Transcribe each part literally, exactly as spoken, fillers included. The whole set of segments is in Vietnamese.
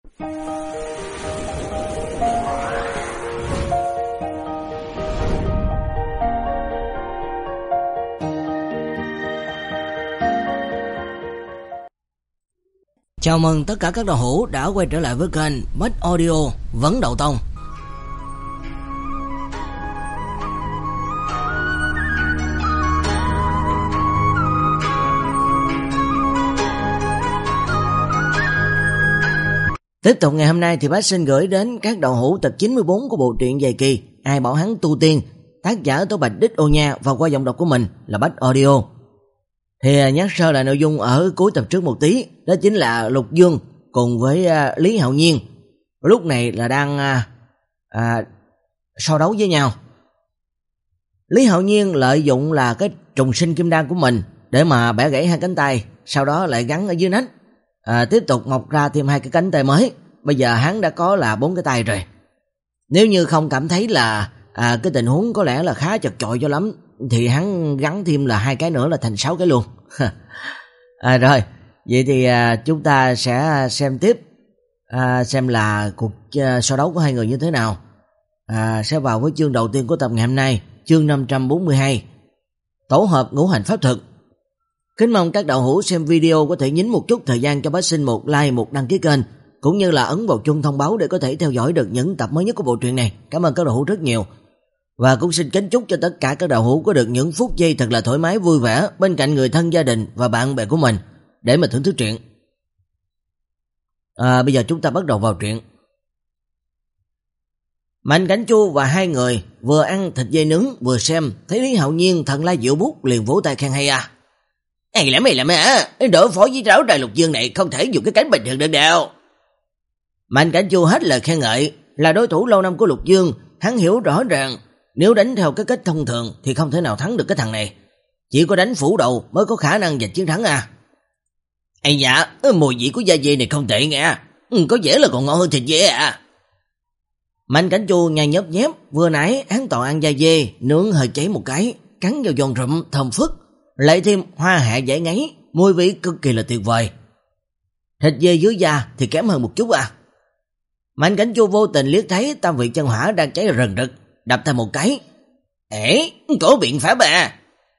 Chào mừng tất cả các đạo hữu đã quay trở lại với kênh Bách Audio Vấn Đậu Tông. Tiếp tục ngày hôm nay thì Bách xin gửi đến các đạo hữu tập chín mươi bốn của bộ truyện dài kỳ Ai Bảo Hắn Tu Tiên, tác giả Tố Bạch Đích Ô Nha và qua giọng đọc của mình là Bách Audio. Thì nhắc sơ lại nội dung ở cuối tập trước một tí, đó chính là Lục Dương cùng với uh, Lý Hạo Nhiên lúc này là đang uh, uh, so đấu với nhau. Lý Hạo Nhiên lợi dụng là cái trùng sinh kim đan của mình để mà bẻ gãy hai cánh tay, sau đó lại gắn ở dưới nách, uh, tiếp tục mọc ra thêm hai cái cánh tay mới. Bây giờ hắn đã có là bốn cái tay rồi. Nếu như không cảm thấy là uh, cái tình huống có lẽ là khá chật chội cho lắm thì hắn gắn thêm là hai cái nữa là thành sáu cái luôn. à, Rồi, vậy thì à, chúng ta sẽ xem tiếp, à, xem là cuộc à, so đấu của hai người như thế nào. à, Sẽ vào với chương đầu tiên của tập ngày hôm nay, chương năm trăm bốn mươi hai, tổ hợp ngũ hành pháp thuật. Kính mong các đạo hữu xem video có thể nhín một chút thời gian cho Bách Sinh một like, một đăng ký kênh, cũng như là ấn vào chuông thông báo để có thể theo dõi được những tập mới nhất của bộ truyện này. Cảm ơn các đạo hữu rất nhiều. Và cũng xin kính chúc cho tất cả các đạo hữu có được những phút giây thật là thoải mái vui vẻ bên cạnh người thân, gia đình và bạn bè của mình để mà thưởng thức truyện. À, bây giờ chúng ta bắt đầu vào truyện. Mạnh Cảnh Chu và hai người vừa ăn thịt dê nướng vừa xem, thấy Lý Hạo Nhiên thần lai diệu bút liền vỗ tay khen hay à. Hay lắm, hay lắm á, đối phó với ráo trời Lục Dương này không thể dùng cái cánh bình thường được đâu. Mạnh Cảnh Chu hết lời khen ngợi, là đối thủ lâu năm của Lục Dương, hắn hiểu rõ ràng nếu đánh theo cái cách thông thường thì không thể nào thắng được cái thằng này. Chỉ có đánh phủ đầu mới có khả năng giành chiến thắng à. Ây dạ, mùi vị của da dê này không tệ nghe. Có vẻ là còn ngon hơn thịt dê à. Mạnh Cảnh Chu nhai nhấp nhép, vừa nãy hắn toàn ăn da dê, nướng hơi cháy một cái, cắn vào giòn rụm thơm phức, lại thêm hoa hạ giải ngấy, mùi vị cực kỳ là tuyệt vời. Thịt dê dưới da thì kém hơn một chút à. Mạnh Cảnh Chu vô tình liếc thấy tam vị chân hỏa đang cháy rần rực, đập thêm một cái. Ê, có biện pháp à.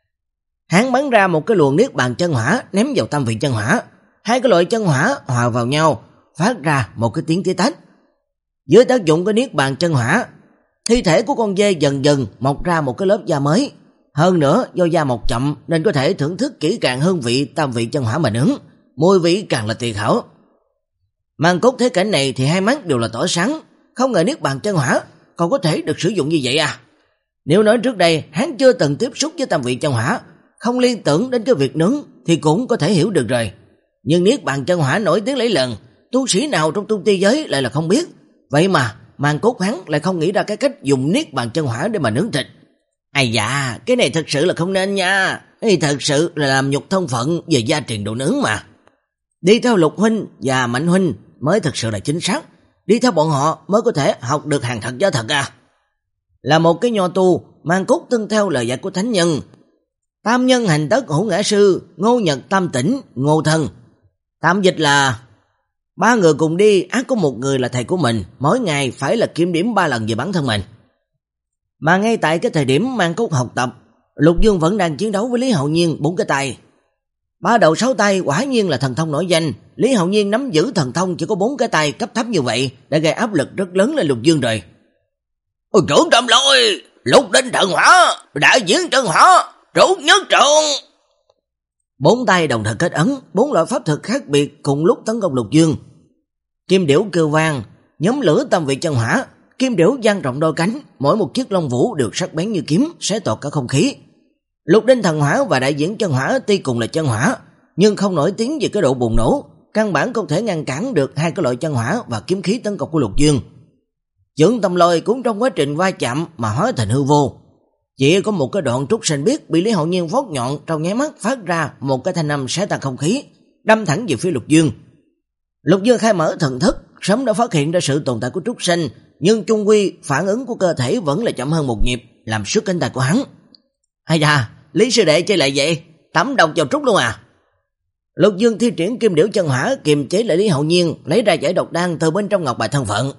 Hắn bắn ra một cái luồng niết bàn chân hỏa ném vào tam vị chân hỏa. Hai cái loại chân hỏa hòa vào nhau, phát ra một cái tiếng tía tách. Dưới tác dụng của niết bàn chân hỏa, thi thể của con dê dần dần mọc ra một cái lớp da mới. Hơn nữa do da mọc chậm nên có thể thưởng thức kỹ càng hương vị tam vị chân hỏa mà nướng, mùi vị càng là tuyệt hảo. Màn Cốt thấy cảnh này thì hai mắt đều là tỏa sáng, không ngờ niết bàn chân hỏa còn có thể được sử dụng như vậy à. Nếu nói trước đây hắn chưa từng tiếp xúc với tam vị chân hỏa, không liên tưởng đến cái việc nướng thì cũng có thể hiểu được rồi. Nhưng niết bàn chân hỏa nổi tiếng lấy lần, tu sĩ nào trong tu tiên giới lại là không biết. Vậy mà Màn Cốt hắn lại không nghĩ ra cái cách dùng niết bàn chân hỏa để mà nướng thịt. Ai dạ, cái này thật sự là không nên nha. Thì thật sự là làm nhục thân phận về gia truyền đồ nướng mà. Đi theo Lục huynh và Mạnh huynh mới thật sự là chính xác. Đi theo bọn họ mới có thể học được hàng thật giá thật à. Là một cái nho tu, Màn Cốt tuân theo lời dạy của thánh nhân. Tam nhân hành tất hữu ngã sư, ngô nhật tam tỉnh, ngô thân. Tạm dịch là ba người cùng đi, ác có một người là thầy của mình, mỗi ngày phải là kiểm điểm ba lần về bản thân mình. Mà ngay tại cái thời điểm Màn Cốt học tập, Lục Dương vẫn đang chiến đấu với Lý Hạo Nhiên bốn cái tay. Ba đầu sáu tay quả nhiên là thần thông nổi danh. Lý Hạo Nhiên nắm giữ thần thông chỉ có bốn cái tay cấp thấp như vậy đã gây áp lực rất lớn lên Lục Dương rồi. Ôi trưởng Trầm Lôi, Lục Đinh Thần Hỏa, đại diễn chân hỏa, trốn nhất trộn. Bốn tay đồng thời kết ấn, bốn loại pháp thuật khác biệt cùng lúc tấn công Lục Dương. Kim điểu kêu vang, nhóm lửa tam vị chân hỏa, kim điểu dang rộng đôi cánh, mỗi một chiếc lông vũ đều sắc bén như kiếm, xé toạc cả không khí. Lục Đinh Thần Hỏa và đại diễn chân hỏa tuy cùng là chân hỏa, nhưng không nổi tiếng về cái độ bùng nổ, căn bản không thể ngăn cản được hai cái loại chân hỏa và kiếm khí tấn công của Lục Dương. Chưởng Tâm Lôi cũng trong quá trình va chạm mà hóa thành hư vô. Chỉ có một cái đoạn trúc sinh biết bị Lý Hạo Nhiên vót nhọn trong nháy mắt phát ra một cái thanh âm xé tan không khí, đâm thẳng về phía Lục Dương. Lục Dương khai mở thần thức, sớm đã phát hiện ra sự tồn tại của trúc sinh, nhưng chung quy phản ứng của cơ thể vẫn là chậm hơn một nhịp, làm sức cánh tay của hắn. Hay da, Lý sư đệ chơi lại vậy, tắm độc vào trúc luôn à? Lục Dương thi triển kim điểu chân hỏa kiềm chế lại Lý Hạo Nhiên, lấy ra giải độc đan từ bên trong ngọc bài thân phận.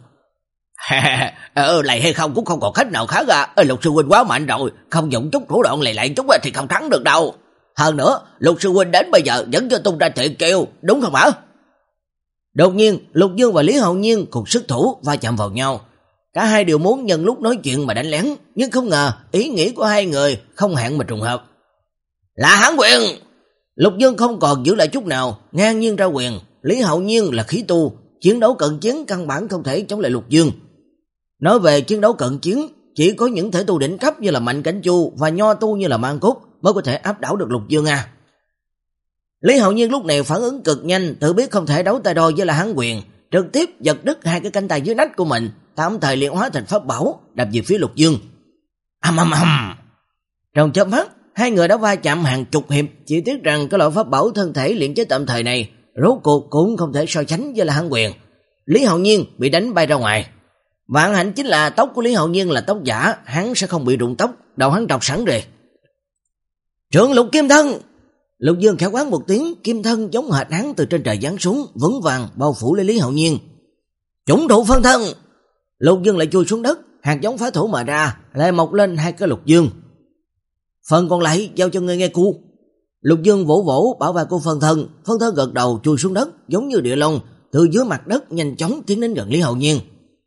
ờ, lại hay không cũng không còn khách nào khác à. Lục sư huynh quá mạnh rồi, không dùng chút thủ đoạn lầy lại chút thì không thắng được đâu. Hơn nữa, Lục sư huynh đến bây giờ vẫn cho tung ra thiệt kêu, đúng không hả? Đột nhiên, Lục Dương và Lý Hạo Nhiên cùng sức thủ va chạm vào nhau. Cả hai đều muốn nhân lúc nói chuyện mà đánh lén, nhưng không ngờ ý nghĩ của hai người không hẹn mà trùng hợp. Là Hán quyền! Lục Dương không còn giữ lại chút nào, ngang nhiên ra quyền. Lý Hạo Nhiên là khí tu, chiến đấu cận chiến căn bản không thể chống lại Lục Dương. Nói về chiến đấu cận chiến, chỉ có những thể tu đỉnh cấp như là Mạnh Cảnh Chu và nho tu như là Mang Cốt mới có thể áp đảo được Lục Dương à. Lý Hạo Nhiên lúc này phản ứng cực nhanh, tự biết không thể đấu tay đôi với là Hán quyền, trực tiếp giật đứt hai cái cánh tay dưới nách của mình, tạm thời luyện hóa thành pháp bảo, đập về phía Lục Dương. Ầm ầm ầm. Trong chớp mắt, hai người đã va chạm hàng chục hiệp, chỉ tiếc rằng cái loại pháp bảo thân thể luyện chế tạm thời này rốt cuộc cũng không thể so sánh với là Hán quyền. Lý Hạo Nhiên bị đánh bay ra ngoài. Vạn hạnh chính là tóc của Lý Hạo Nhiên là tóc giả, hắn sẽ không bị rụng tóc, đầu hắn trọc sẵn rồi. Trượng Lục Kim Thân! Lục Dương khẽ quát một tiếng, kim thân giống hệt hắn từ trên trời giáng xuống, vững vàng bao phủ lấy Lý Hạo Nhiên. Chủng thụ phân thân! Lục Dương lại chui xuống đất, hạt giống phá thủ mà ra, lại mọc lên hai cái Lục Dương. Phần còn lại giao cho ngươi nghe cu. Lục Dương vỗ vỗ bảo vệ của phân thân, phân thân gật đầu chui xuống đất, giống như địa long, từ dưới mặt đất nhanh chóng tiến đến gần Lý Hạo Nhiên.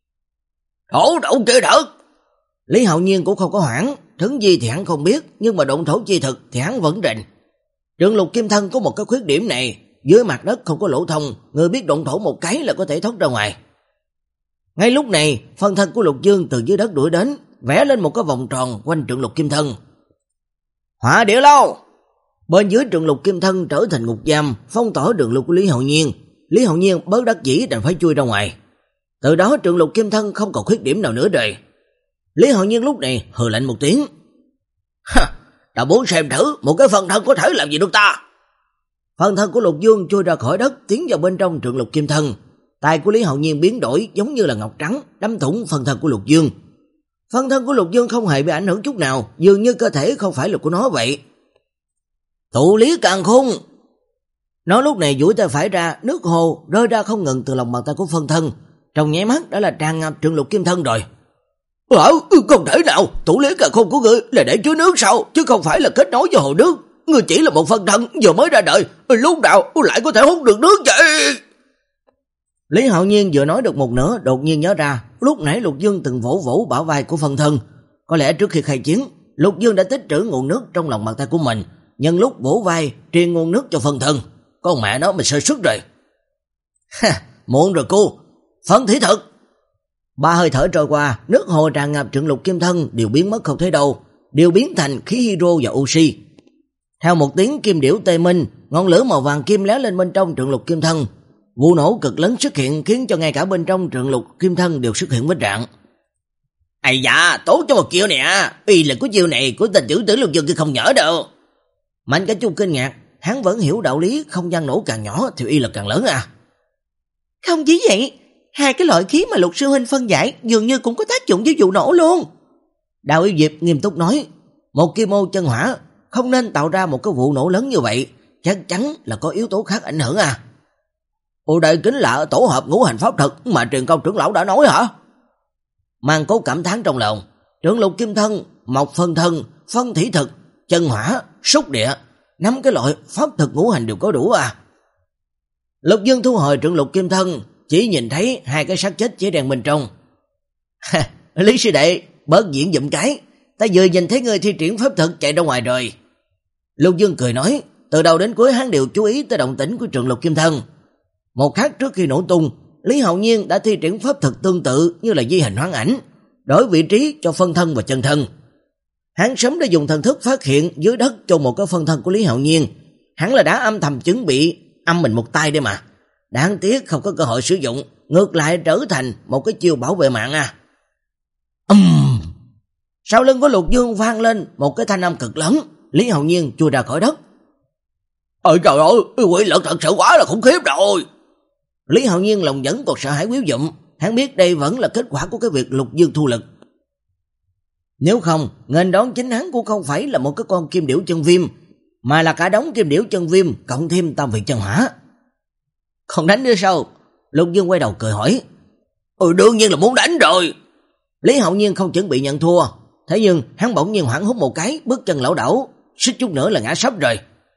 Thổ đậu kia đợt! Lý Hạo Nhiên cũng không có hoảng, thứ gì thì hắn không biết, nhưng mà động thổ chi thực thì hắn vẫn rình. Trượng Lục Kim Thân có một cái khuyết điểm này, dưới mặt đất không có lỗ thông, người biết động thổ một cái là có thể thoát ra ngoài. Ngay lúc này, phân thân của Lục Dương từ dưới đất đuổi đến, vẽ lên một cái vòng tròn quanh Trượng Lục Kim Thân. Hỏa Địa Lâu! Bên dưới Trượng Lục Kim Thân trở thành ngục giam, phong tỏa đường lui của Lý Hạo Nhiên. Lý Hạo Nhiên bớt đắc dĩ đành phải chui ra ngoài. Từ đó Trượng Lục Kim Thân không còn khuyết điểm nào nữa rồi. Lý Hạo Nhiên lúc này hừ lạnh một tiếng. Ha! Ta muốn xem thử một cái phân thân có thể làm gì được ta. Phân thân của Lục Dương chui ra khỏi đất, tiến vào bên trong Trượng Lục Kim Thân. Tay của Lý Hạo Nhiên biến đổi giống như là ngọc trắng, đâm thủng phân thân của Lục Dương. Phân thân của Lục Dương không hề bị ảnh hưởng chút nào, dường như cơ thể không phải là của nó vậy. Tụ lý càn khôn! Nó lúc này duỗi tay phải ra, nước hồ rơi ra không ngừng từ lòng bàn tay của phân thân, trong nháy mắt đã là tràn ngập Trượng Lục Kim Thân rồi. Ờ, không thể nào, tụ lý càn khôn của ngươi là để chứa nước sao, chứ không phải là kết nối với hồ nước. Ngươi chỉ là một phân thân vừa mới ra đời, lúc nào lại có thể hút được nước vậy? Lý Hạo Nhiên vừa nói được một nửa, đột nhiên nhớ ra, lúc nãy Lục Dương từng vỗ vỗ bả vai của phân thân. Có lẽ trước khi khai chiến, Lục Dương đã tích trữ nguồn nước trong lòng bàn tay của mình, nhân lúc vỗ vai truyền nguồn nước cho phân thân. Con mẹ nó mình sơ xuất rồi. Ha, muộn rồi cô, phân thí thực. Ba hơi thở trôi qua, nước hồ tràn ngập Trượng Lục Kim Thân đều biến mất không thấy đâu, đều biến thành khí hydro và oxy. Theo một tiếng kim điểu tê minh, ngọn lửa màu vàng kim lóe lên bên trong Trượng Lục Kim Thân. Vụ nổ cực lớn xuất hiện khiến cho ngay cả bên trong Trượng Lục Kim Thân đều xuất hiện vết rạn. Ây da, tốt cho một chiêu nè, uy lực của chiêu này của tên chữ tử Lục Dương kia không nhỏ đâu. Mạnh Cảnh Chu kinh ngạc, hắn vẫn hiểu đạo lý không gian nổ càng nhỏ thì uy lực càng lớn à. Không chỉ vậy, hai cái loại khí mà Lục sư huynh phân giải dường như cũng có tác dụng với vụ nổ luôn. Đào Yêu Diệp nghiêm túc nói, một kim ô chân hỏa không nên tạo ra một cái vụ nổ lớn như vậy, chắc chắn là có yếu tố khác ảnh hưởng à. Ồ, đây chính là tổ hợp ngũ hành pháp thực mà Truyền Công trưởng lão đã nói hả? Mang Cố cảm thán trong lòng, Trượng Lục Kim Thân, mộc phân thân, phân thủy thực, chân hỏa, xúc địa, năm cái loại pháp thực ngũ hành đều có đủ à. Lục Dương thu hồi Trượng Lục Kim Thân, chỉ nhìn thấy hai cái xác chết cháy đen bên trong. Ha, Lý sư đệ, bớt diễn dụm cái, ta vừa nhìn thấy người thi triển pháp thực chạy ra ngoài rồi. Lục Dương cười nói, từ đầu đến cuối hắn đều chú ý tới động tĩnh của Trượng Lục Kim Thân. Một khắc trước khi nổ tung, Lý Hạo Nhiên đã thi triển pháp thực tương tự như là di hình hoán ảnh, đổi vị trí cho phân thân và chân thân. Hắn sớm đã dùng thần thức phát hiện dưới đất cho một cái phân thân của Lý Hạo Nhiên, hắn là đã âm thầm chuẩn bị âm mình một tay đây mà. Đáng tiếc không có cơ hội sử dụng, ngược lại trở thành một cái chiêu bảo vệ mạng à. Ừm. Sau lưng của Lục Dương vang lên một cái thanh âm cực lớn, Lý Hạo Nhiên chui ra khỏi đất. Ôi trời ơi, quỷ lực thật sự quá là khủng khiếp rồi. Lý Hạo Nhiên lòng vẫn còn sợ hãi quýu dụm, hắn biết đây vẫn là kết quả của cái việc Lục Dương thu lực. Nếu không, nghênh đón chính hắn cũng không phải là một cái con kim điểu chân viêm, mà là cả đống kim điểu chân viêm cộng thêm tam vị chân hỏa. Không đánh nữa sao? Lục Dương quay đầu cười hỏi. Ừ, đương nhiên là muốn đánh rồi. Lý Hạo Nhiên không chuẩn bị nhận thua, thế nhưng hắn bỗng nhiên hoảng hốt một cái, bước chân lảo đảo, suýt chút nữa là ngã sấp rồi.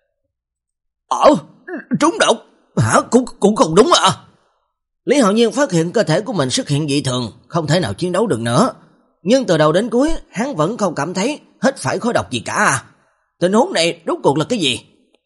Ờ, trúng độc. Hả? Cũng, cũng không đúng à? Lý Hạo Nhiên phát hiện cơ thể của mình xuất hiện dị thường, không thể nào chiến đấu được nữa. Nhưng từ đầu đến cuối, hắn vẫn không cảm thấy hít phải khói độc gì cả à. Tình huống này rốt cuộc là cái gì?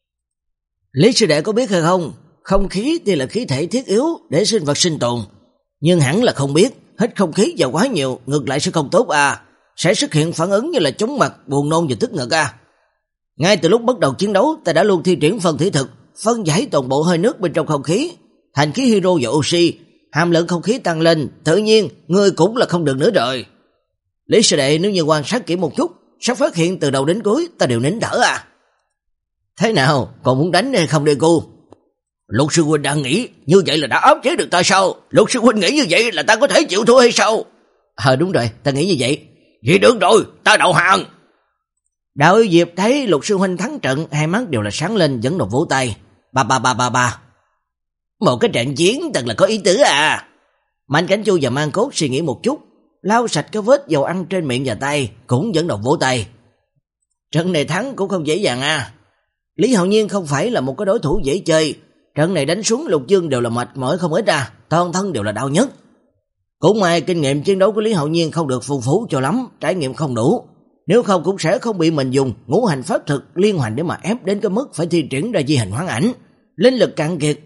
Lý sư đệ có biết hay không? Không khí thì là khí thể thiết yếu để sinh vật sinh tồn. Nhưng hẳn là không biết, hít không khí vào quá nhiều, ngược lại sẽ không tốt à. Sẽ xuất hiện phản ứng như là chóng mặt, buồn nôn và tức ngực à. Ngay từ lúc bắt đầu chiến đấu, ta đã luôn thi triển phân thủy thực, phân giải toàn bộ hơi nước bên trong không khí thành khí hydro và oxy, hàm lượng không khí tăng lên, tự nhiên ngươi cũng là không được nữa rồi. Lý sư đệ nếu như quan sát kỹ một chút, sẽ phát hiện từ đầu đến cuối ta đều nín thở à. Thế nào, còn muốn đánh hay không đây cô? Lục sư huynh đang nghĩ như vậy là đã áp chế được ta sao? Lục sư huynh nghĩ như vậy là ta có thể chịu thua hay sao? Ờ đúng rồi, ta nghĩ như vậy. Vậy được rồi, ta đầu hàng. Đạo Yêu Diệp thấy Lục sư huynh thắng trận, hai mắt đều là sáng lên, dẫn đầu vỗ tay. Ba ba ba ba ba. Một cái trận chiến thật là có ý tứ à. Mạnh Cảnh Chu và Mang Cốt suy nghĩ một chút, lau sạch cái vết dầu ăn trên miệng và tay, cũng dẫn đầu vỗ tay. Trận này thắng cũng không dễ dàng à. Lý Hạo Nhiên không phải là một cái đối thủ dễ chơi, trận này đánh xuống Lục Dương đều là mệt mỏi không ít à, toàn thân đều là đau nhất. Cũng may kinh nghiệm chiến đấu của Lý Hạo Nhiên không được phong phú cho lắm, trải nghiệm không đủ, nếu không cũng sẽ không bị mình dùng ngũ hành pháp thực liên hoàn để mà ép đến cái mức phải thi triển ra di hình hoán ảnh, linh lực cạn kiệt.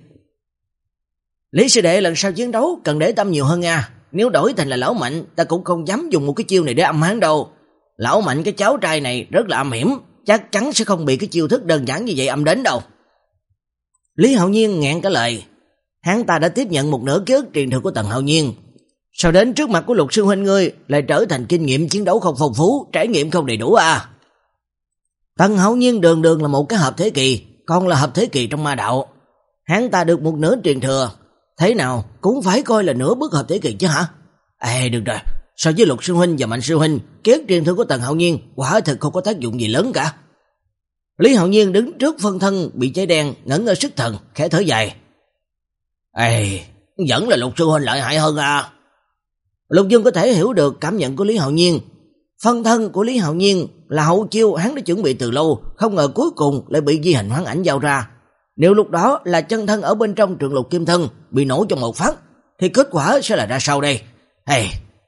Lý sư đệ lần sau chiến đấu cần để tâm nhiều hơn nha, nếu đổi thành là lão Mạnh, ta cũng không dám dùng một cái chiêu này để âm hắn đâu. Lão Mạnh cái cháu trai này rất là âm hiểm, chắc chắn sẽ không bị cái chiêu thức đơn giản như vậy âm đến đâu. Lý Hạo Nhiên nghẹn cả lời, hắn ta đã tiếp nhận một nửa ký ức truyền thừa của Tần Hạo Nhiên, sau đến trước mặt của Lục sư huynh ngươi lại trở thành kinh nghiệm chiến đấu không phong phú, trải nghiệm không đầy đủ à. Tần Hạo Nhiên đường đường là một cái hợp thế kỳ, còn là hợp thế kỳ trong ma đạo, hắn ta được một nửa truyền thừa, thế nào cũng phải coi là nửa bước hợp thế kỳ chứ hả? Ê được rồi, so với Lục sư huynh và Mạnh sư huynh, ký ức truyền thừa của Tần Hạo Nhiên quả thực không có tác dụng gì lớn cả. Lý Hạo Nhiên đứng trước phân thân bị cháy đen, ngẩn ngơ sức thần, khẽ thở dài. Ê, vẫn là Lục sư huynh lợi hại hơn à. Lục Dương có thể hiểu được cảm nhận của Lý Hạo Nhiên. Phân thân của Lý Hạo Nhiên là hậu chiêu hắn đã chuẩn bị từ lâu, không ngờ cuối cùng lại bị di hình hoán ảnh giao ra. Nếu lúc đó là chân thân ở bên trong Trường Lục Kim Thân bị nổ trong một phát, thì kết quả sẽ là ra sao đây? Hey.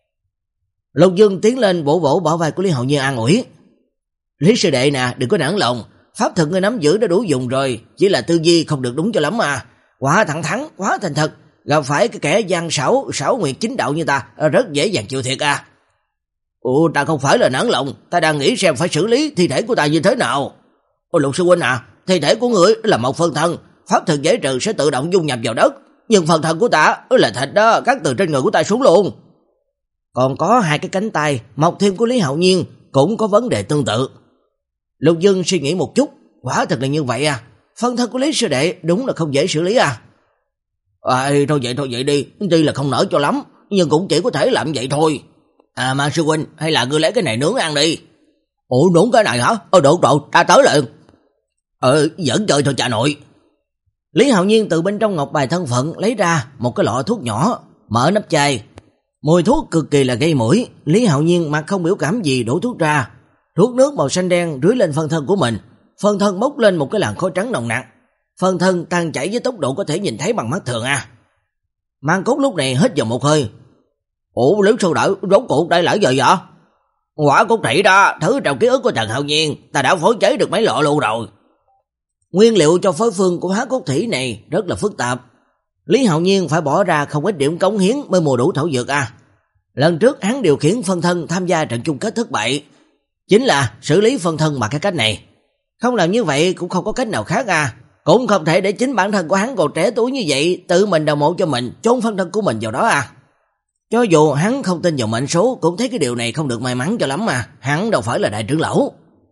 Lục Dương tiến lên vỗ vỗ bả vai của Lý Hạo Nhiên an ủi. Lý sư đệ nè, đừng có nản lòng, pháp thực ngươi nắm giữ đã đủ dùng rồi, chỉ là tư duy không được đúng cho lắm mà. Quá thẳng thắn, quá thành thật, gặp phải cái kẻ gian xảo, xảo nguyệt chính đạo như ta, rất dễ dàng chịu thiệt à. Ủa, ta không phải là nản lòng, ta đang nghĩ xem phải xử lý thi thể của ta như thế nào. Ôi Lục sư huynh à, thi thể của ngươi là một phân thân, pháp thực giải trừ sẽ tự động dung nhập vào đất, nhưng phần thân của ta là thịt đó, cắt từ trên người của ta xuống luôn. Còn có hai cái cánh tay, mọc thêm của Lý Hạo Nhiên cũng có vấn đề tương tự. Lục Dương suy nghĩ một chút, quả thật là như vậy à, phân thân của Lý sư đệ đúng là không dễ xử lý à. À, thôi vậy thôi vậy đi, tuy là không nỡ cho lắm, nhưng cũng chỉ có thể làm vậy thôi. À mà sư huynh, hay là ngươi lấy cái này nướng ăn đi. Ủa nướng cái này hả? Ờ được rồi, ta tới liền. Ờ, vẫn chơi thôi cha nội. Lý Hạo Nhiên từ bên trong ngọc bài thân phận lấy ra một cái lọ thuốc nhỏ, mở nắp chai. Mùi thuốc cực kỳ là gây mũi, Lý Hạo Nhiên mặt không biểu cảm gì đổ thuốc ra. Thuốc nước màu xanh đen rưới lên phân thân của mình, phân thân bốc lên một cái làn khói trắng nồng nặc. Phân thân tan chảy với tốc độ có thể nhìn thấy bằng mắt thường à. Mang Cốt lúc này hít vào một hơi. Ủa Lý sư đỡ, rốt cuộc đây là gì vậy? Quả cốt thủy đó, thứ trong ký ức của Tần Hạo Nhiên, ta đã phối chế được mấy lọ luôn rồi. Nguyên liệu cho phối phương của hóa cốt thủy này rất là phức tạp. Lý Hạo Nhiên phải bỏ ra không ít điểm cống hiến mới mua đủ thảo dược à. Lần trước hắn điều khiển phân thân tham gia trận chung kết thất bại, chính là xử lý phân thân bằng cái cách này. Không làm như vậy cũng không có cách nào khác à. Cũng không thể để chính bản thân của hắn còn trẻ tuổi như vậy tự mình đào mộ cho mình, chôn phân thân của mình vào đó à. Cho dù hắn không tin vào mệnh số cũng thấy cái điều này không được may mắn cho lắm mà, hắn đâu phải là đại trưởng lão.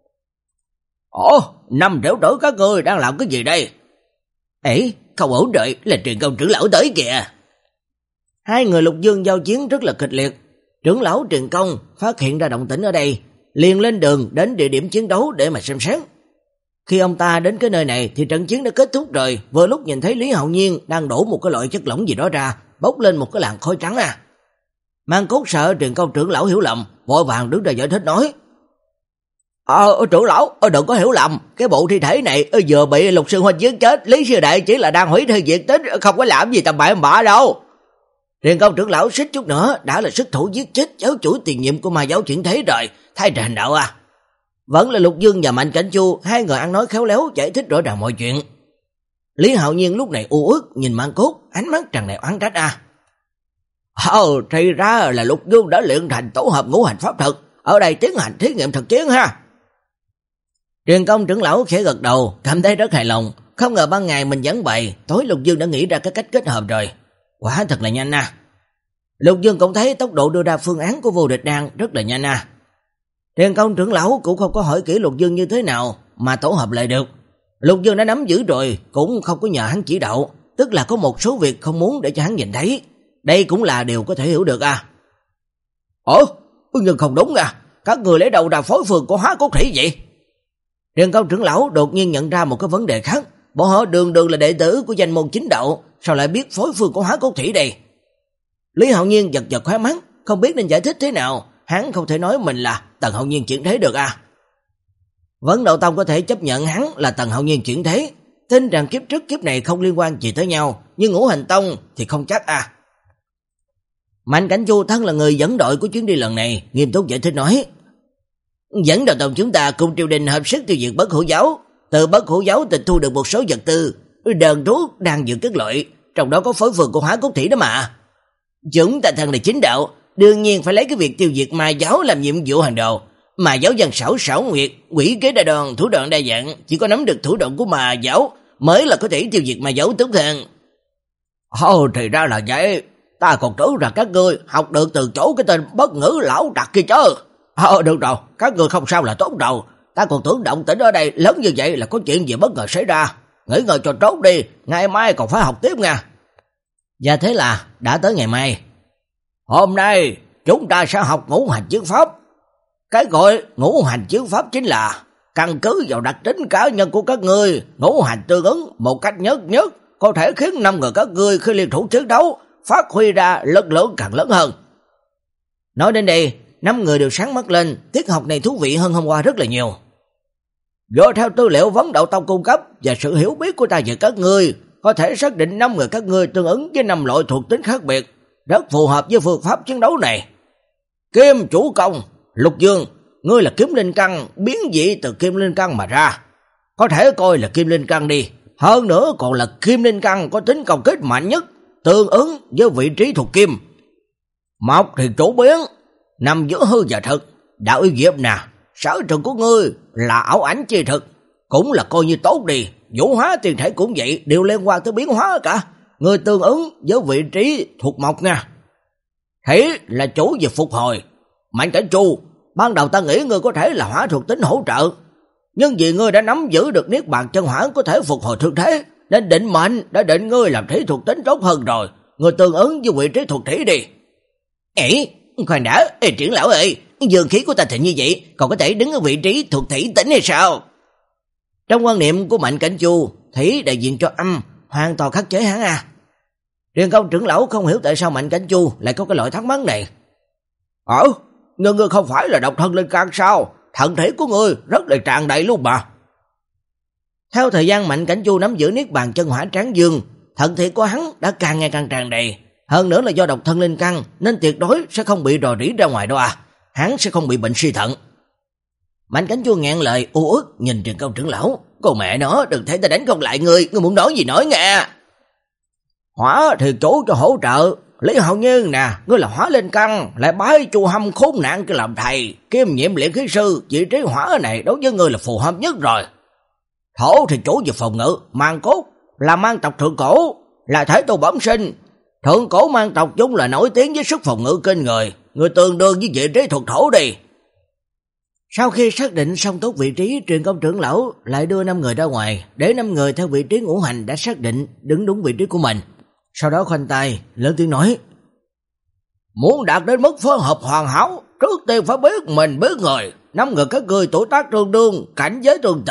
Ồ, năm tiểu tử các ngươi đang làm cái gì đây? Ê, không ổn rồi, là Truyền Công trưởng lão tới kìa. Hai người Lục Dương giao chiến rất là kịch liệt. Trưởng lão Truyền Công phát hiện ra động tĩnh ở đây, liền lên đường đến địa điểm chiến đấu để mà xem xét. Khi ông ta đến cái nơi này thì trận chiến đã kết thúc rồi, vừa lúc nhìn thấy Lý Hạo Nhiên đang đổ một cái loại chất lỏng gì đó ra, bốc lên một cái làn khói trắng à. Mang Cốt sợ Truyền Công trưởng lão hiểu lầm, vội vàng đứng ra giải thích nói: Ờ, trưởng lão, đừng có hiểu lầm, cái bộ thi thể này vừa bị Lục Sư Huynh giết chết, Lý Sư Đại chỉ là đang hủy thi diệt tích, không có làm gì tầm bậy bạ đâu. Truyền Công trưởng lão xích chút nữa đã là sức thủ giết chết giáo chủ tiền nhiệm của ma giáo chuyển thế rồi, thay trời hành đạo à. Vẫn là Lục Dương và Mạnh Cảnh Chu, hai người ăn nói khéo léo giải thích rõ ràng mọi chuyện. Lý Hạo Nhiên lúc này u uất nhìn Mang Cốt, ánh mắt tràn đầy oán trách à. Ồ, thì ra là Lục Dương đã luyện thành tổ hợp ngũ hành pháp thuật, ở đây tiến hành thí nghiệm thực chiến ha. Truyền Công trưởng lão khẽ gật đầu, cảm thấy rất hài lòng, không ngờ ban ngày mình giảng bày, tối Lục Dương đã nghĩ ra cái cách kết hợp rồi. Quả thật là nhanh à. Lục Dương cũng thấy tốc độ đưa ra phương án của Vô Địch Đan rất là nhanh à. Truyền Công trưởng lão cũng không có hỏi kỹ Lục Dương như thế nào mà tổ hợp lại được. Lục Dương đã nắm giữ rồi, cũng không có nhờ hắn chỉ đạo, tức là có một số việc không muốn để cho hắn nhìn thấy. Đây cũng là điều có thể hiểu được à. Ủa, nhưng không đúng à, các người lấy đầu ra phối phường của Hóa Cốt Thủy vậy? Truyền Công trưởng lão đột nhiên nhận ra một cái vấn đề khác, bọn họ đường đường là đệ tử của danh môn chính đạo, sao lại biết phối phường của Hóa Cốt Thủy đây? Lý Hạo Nhiên giật giật khóe mắt, không biết nên giải thích thế nào, hắn không thể nói mình là Tần Hạo Nhiên chuyển thế được à. Vấn Đạo Tông có thể chấp nhận hắn là Tần Hạo Nhiên chuyển thế, tin rằng kiếp trước kiếp này không liên quan gì tới nhau, nhưng Ngũ Hành Tông thì không chắc à. Mạnh Cảnh Chu thân là người dẫn đội của chuyến đi lần này, nghiêm túc giải thích nói: Dẫn Đạo Tông chúng ta cùng triều đình hợp sức tiêu diệt Bất Hủ giáo, từ Bất Hủ giáo tịch thu được một số vật tư, đơn thuốc đang dự các loại, trong đó có phối phường của Hóa Cốt Thủy đó mà. Chúng ta thân là chính đạo, đương nhiên phải lấy cái việc tiêu diệt ma giáo làm nhiệm vụ hàng đầu. Ma giáo dân xảo xảo nguyệt, quỷ kế đa đoan, thủ đoạn đa dạng, chỉ có nắm được thủ đoạn của ma giáo mới là có thể tiêu diệt ma giáo tốt hơn. Ồ, thì ra là vậy, ta còn tưởng rằng các ngươi học được từ chỗ cái tên Bất Ngữ lão đặc kia chứ. Ờ, được rồi, các ngươi không sao là tốt rồi, ta còn tưởng động tĩnh ở đây lớn như vậy là có chuyện gì bất ngờ xảy ra. Nghỉ ngơi cho tốt đi, ngày mai còn phải học tiếp nha. Và thế là đã tới ngày mai. Hôm nay chúng ta sẽ học ngũ hành chiến pháp. Cái gọi ngũ hành chiến pháp chính là căn cứ vào đặc tính cá nhân của các ngươi, ngũ hành tương ứng một cách nhất nhất, có thể khiến năm người các ngươi khi liên thủ chiến đấu phát huy ra lực lượng càng lớn hơn. Nói đến đây, năm người đều sáng mắt lên, tiết học này thú vị hơn hôm qua rất là nhiều. Do theo tư liệu Vấn Đạo Tông cung cấp và sự hiểu biết của ta về các ngươi, có thể xác định năm người các ngươi tương ứng với năm loại thuộc tính khác biệt, rất phù hợp với phương pháp chiến đấu này. Kim chủ công, Lục Dương, ngươi là Kim Linh Căn, biến dị từ Kim Linh Căn mà ra, có thể coi là Kim Linh Căn đi, hơn nữa còn là Kim Linh Căn có tính công kích mạnh nhất, tương ứng với vị trí thuộc kim. Mộc thì chủ biến, nằm giữa hư và thực, đạo yêu diệp nè, sở trường của ngươi là ảo ảnh chi thực, cũng là coi như tốt đi, vũ hóa tiền thể cũng vậy, đều liên quan tới biến hóa cả. Ngươi tương ứng với vị trí thuộc mộc nha. Thế là chủ về phục hồi. Mạnh Cảnh Chu, ban đầu ta nghĩ ngươi có thể là hỏa thuộc tính hỗ trợ, nhưng vì ngươi đã nắm giữ được niết bàn chân hỏa có thể phục hồi thương thế, nên định mệnh đã định ngươi làm thủy thuộc tính tốt hơn rồi. Ngươi tương ứng với vị trí thuộc thủy đi. Ê, khoan đã, ê, trưởng lão ơi, dương khí của ta thịnh như vậy, còn có thể đứng ở vị trí thuộc thủy tính hay sao? Trong quan niệm của Mạnh Cảnh Chu, thủy đại diện cho âm, hoàn toàn khắc chế hắn à. Truyền Công trưởng lão không hiểu tại sao Mạnh Cảnh Chu lại có cái loại thắc mắc này. Ờ, nhưng ngươi không phải là độc thân linh căn sao? Thần thể của ngươi rất là tràn đầy luôn mà. Theo thời gian Mạnh Cảnh Chu nắm giữ niết bàn chân hỏa tráng dương, thần thể của hắn đã càng ngày càng tràn đầy. Hơn nữa là do độc thân linh căn nên tuyệt đối sẽ không bị rò rỉ ra ngoài đâu à. Hắn sẽ không bị bệnh suy thận. Mạnh Cảnh Chu ngẹn lời u uất nhìn Truyền Công trưởng lão. Cô mẹ nó, đừng thấy ta đánh không lại ngươi, ngươi muốn nói gì nói nghe. Hỏa thì chủ cho hỗ trợ. Lý Hạo Nhiên nè, ngươi là hỏa linh căn, lại bái Chu Hâm khốn nạn cái làm thầy, kiêm nhiệm luyện khí sư, vị trí hỏa này đối với ngươi là phù hợp nhất rồi. Thổ thì chủ về phòng ngự, Mang Cốt là mang tộc thượng cổ, là thể tu bẩm sinh. Thượng cổ mang tộc chúng là nổi tiếng với sức phòng ngự kinh người, người tương đương với vị trí thuộc thổ đi. Sau khi xác định xong tốt vị trí, Truyền Công trưởng lão lại đưa năm người ra ngoài, để năm người theo vị trí ngũ hành đã xác định đứng đúng vị trí của mình. Sau đó khoanh tay, lớn tiếng nói: Muốn đạt đến mức phối hợp hoàn hảo, trước tiên phải biết mình biết người. Năm người các ngươi tuổi tác tương đương, cảnh giới tương tự,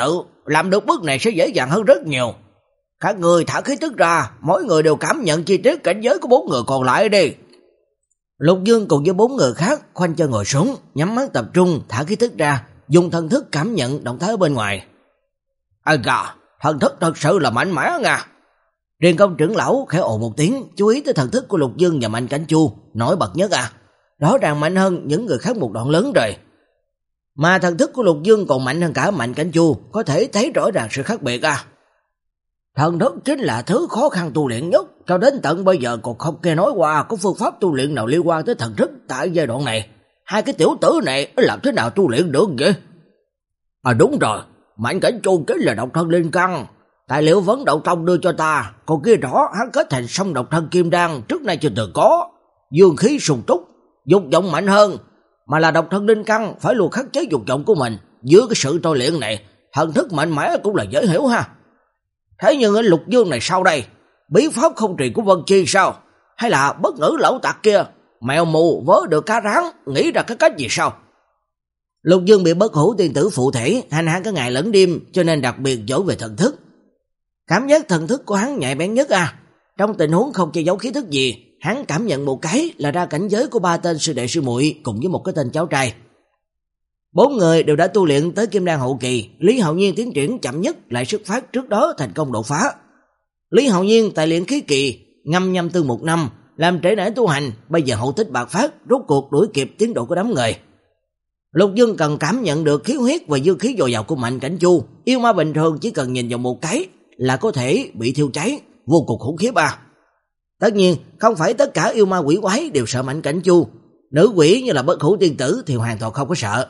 làm được bước này sẽ dễ dàng hơn rất nhiều. Các người thả khí tức ra, mỗi người đều cảm nhận chi tiết cảnh giới của bốn người còn lại đi. Lục Dương cùng với bốn người khác khoanh chân ngồi xuống, nhắm mắt tập trung, thả khí tức ra, dùng thần thức cảm nhận động thái ở bên ngoài. Ai gà, thần thức thật sự là mạnh mẽ nha. Riêng Công trưởng lão khẽ ồ một tiếng, chú ý tới thần thức của Lục Dương và Mạnh Cảnh Chu, nổi bật nhất à. Rõ ràng mạnh hơn những người khác một đoạn lớn rồi. Mà thần thức của Lục Dương còn mạnh hơn cả Mạnh Cảnh Chu, có thể thấy rõ ràng sự khác biệt à. Thần thức chính là thứ khó khăn tu luyện nhất, cho đến tận bây giờ còn không nghe nói qua có phương pháp tu luyện nào liên quan tới thần thức tại giai đoạn này. Hai cái tiểu tử này làm thế nào tu luyện được vậy? À đúng rồi, Mạnh Cảnh Chu chính là độc thân linh căn. Tài liệu vấn đậu tông đưa cho ta, còn kia rõ hắn kết thành song độc thân kim đan trước nay chưa từng có. Dương khí sùng túc, dục vọng mạnh hơn, mà là độc thân linh căn phải luôn khắc chế dục vọng của mình. Dưới cái sự tôi luyện này, thần thức mạnh mẽ cũng là dễ hiểu ha. Thế nhưng ở Lục Dương này sau đây, bí pháp không trì của Vân Chi sao? Hay là bất ngữ lão tặc kia, mèo mù vớ được cá rán, nghĩ ra cái cách gì sao? Lục Dương bị bất hủ tiên tử phụ thể, hành hạ cả ngày lẫn đêm, cho nên đặc biệt giỏi về thần thức. Cảm giác thần thức của hắn nhạy bén nhất à. Trong tình huống không che giấu khí thức gì, hắn cảm nhận một cái là ra cảnh giới của ba tên sư đệ sư muội cùng với một cái tên cháu trai. Bốn người đều đã tu luyện tới kim đan hậu kỳ, Lý Hạo Nhiên tiến triển chậm nhất lại xuất phát trước đó thành công đột phá. Lý Hạo Nhiên tại luyện khí kỳ, ngâm nhâm tư một năm, làm trễ nải tu hành, bây giờ hậu tích bạc phát, rốt cuộc đuổi kịp tiến độ của đám người. Lục Dương cần cảm nhận được khí huyết và dương khí dồi dào của Mạnh Cảnh Chu, yêu ma bình thường chỉ cần nhìn vào một cái là có thể bị thiêu cháy, vô cùng khủng khiếp à. Tất nhiên, không phải tất cả yêu ma quỷ quái đều sợ Mạnh Cảnh Chu, nữ quỷ như là bất hủ tiên tử thì hoàn toàn không có sợ.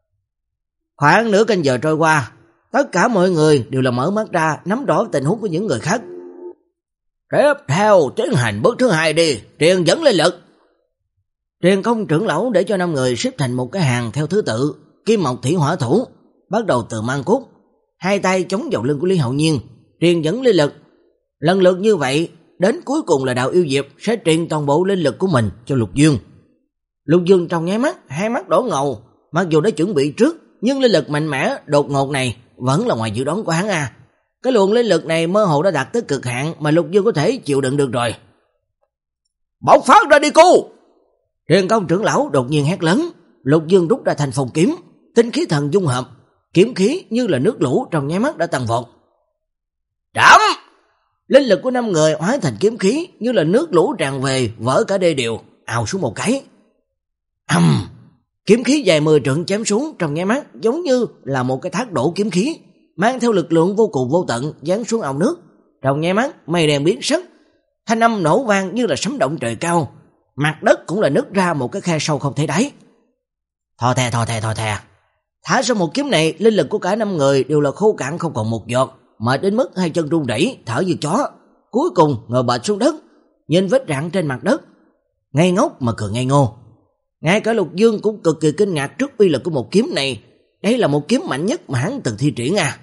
Khoảng nửa canh giờ trôi qua, tất cả mọi người đều là mở mắt ra, nắm rõ tình huống của những người khác. Tiếp theo tiến hành bước thứ hai đi, truyền dẫn linh lực. Truyền Công trưởng lão để cho năm người xếp thành một cái hàng theo thứ tự, kim mộc thủy hỏa thổ, bắt đầu từ Mang Cốt, hai tay chống vào lưng của Lý Hạo Nhiên, truyền dẫn linh lực. Lần lượt như vậy, đến cuối cùng là Đạo Yêu Diệp sẽ truyền toàn bộ linh lực của mình cho Lục Dương. Lục Dương trong nháy mắt, hai mắt đỏ ngầu, mặc dù đã chuẩn bị trước, nhưng linh lực mạnh mẽ đột ngột này vẫn là ngoài dự đoán của hắn à. Cái luồng linh lực này mơ hồ đã đạt tới cực hạn mà Lục Dương có thể chịu đựng được rồi. Bộc phát ra đi cô! Truyền Công trưởng lão đột nhiên hét lớn, Lục Dương rút ra thành phong kiếm, tinh khí thần dung hợp, kiếm khí như là nước lũ trong nháy mắt đã tăng vọt. Trảm! Linh lực của năm người hóa thành kiếm khí như là nước lũ tràn về, vỡ cả đê điều, ào xuống một cái. Ầm! Uhm. Kiếm khí dài mười trượng chém xuống trong nháy mắt giống như là một cái thác đổ kiếm khí, mang theo lực lượng vô cùng vô tận giáng xuống ao nước. Trong nháy mắt mây đen biến sắc, thanh âm nổ vang như là sấm động trời cao, mặt đất cũng là nứt ra một cái khe sâu không thấy đáy. Thò thè thò thè thò thè. Thả sau một kiếm này, linh lực của cả năm người đều là khô cạn không còn một giọt, mệt đến mức hai chân run rẩy, thở như chó. Cuối cùng ngồi bệt xuống đất, nhìn vết rạn trên mặt đất, ngây ngốc mà cười ngây ngô. Ngay cả Lục Dương cũng cực kỳ kinh ngạc trước uy lực của một kiếm này. Đây là một kiếm mạnh nhất mà hắn từng thi triển à.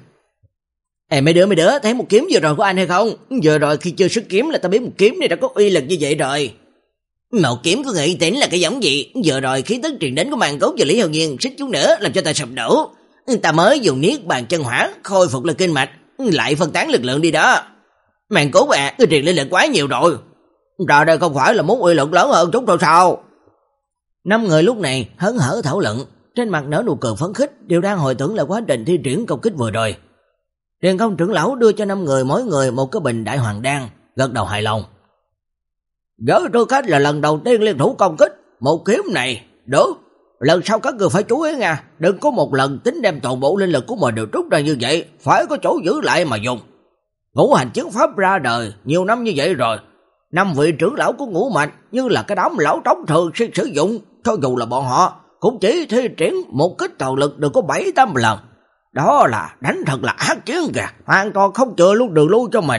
Ê mấy đứa mấy đứa thấy một kiếm vừa rồi của anh hay không? Vừa rồi khi chưa xuất kiếm là ta biết một kiếm này đã có uy lực như vậy rồi. Một kiếm của Nghị Tĩnh là cái giống gì? Vừa rồi khí tức truyền đến của Mang Cốt và Lý Hạo Nhiên xích chút nữa làm cho ta sụp đổ. Ta mới dùng niết bàn chân hỏa khôi phục lực kinh mạch, lại phân tán lực lượng đi đó. Mang Cốt à, ngươi truyền linh lực quá nhiều rồi. Rồi đây không phải là muốn uy lực lớn hơn chút rồi sao? Năm người lúc này hớn hở thảo luận, trên mặt nở nụ cười phấn khích, đều đang hồi tưởng lại quá trình thi triển công kích vừa rồi. Truyền Công trưởng lão đưa cho năm người mỗi người một cái bình đại hoàng đan, gật đầu hài lòng. Với tư cách là lần đầu tiên liên thủ công kích, một kiếm này, được, lần sau các người phải chú ý nha, đừng có một lần tính đem toàn bộ linh lực của mình đều trút ra như vậy, phải có chỗ giữ lại mà dùng. Ngũ hành chiến pháp ra đời nhiều năm như vậy rồi, năm vị trưởng lão của ngũ mạch như là cái đám lão trống thường xuyên sử dụng, cho dù là bọn họ cũng chỉ thi triển một kích toàn lực được có bảy tám lần. Đó là đánh thật là ác chiến kìa, hoàn toàn không chừa luôn đường lui cho mình.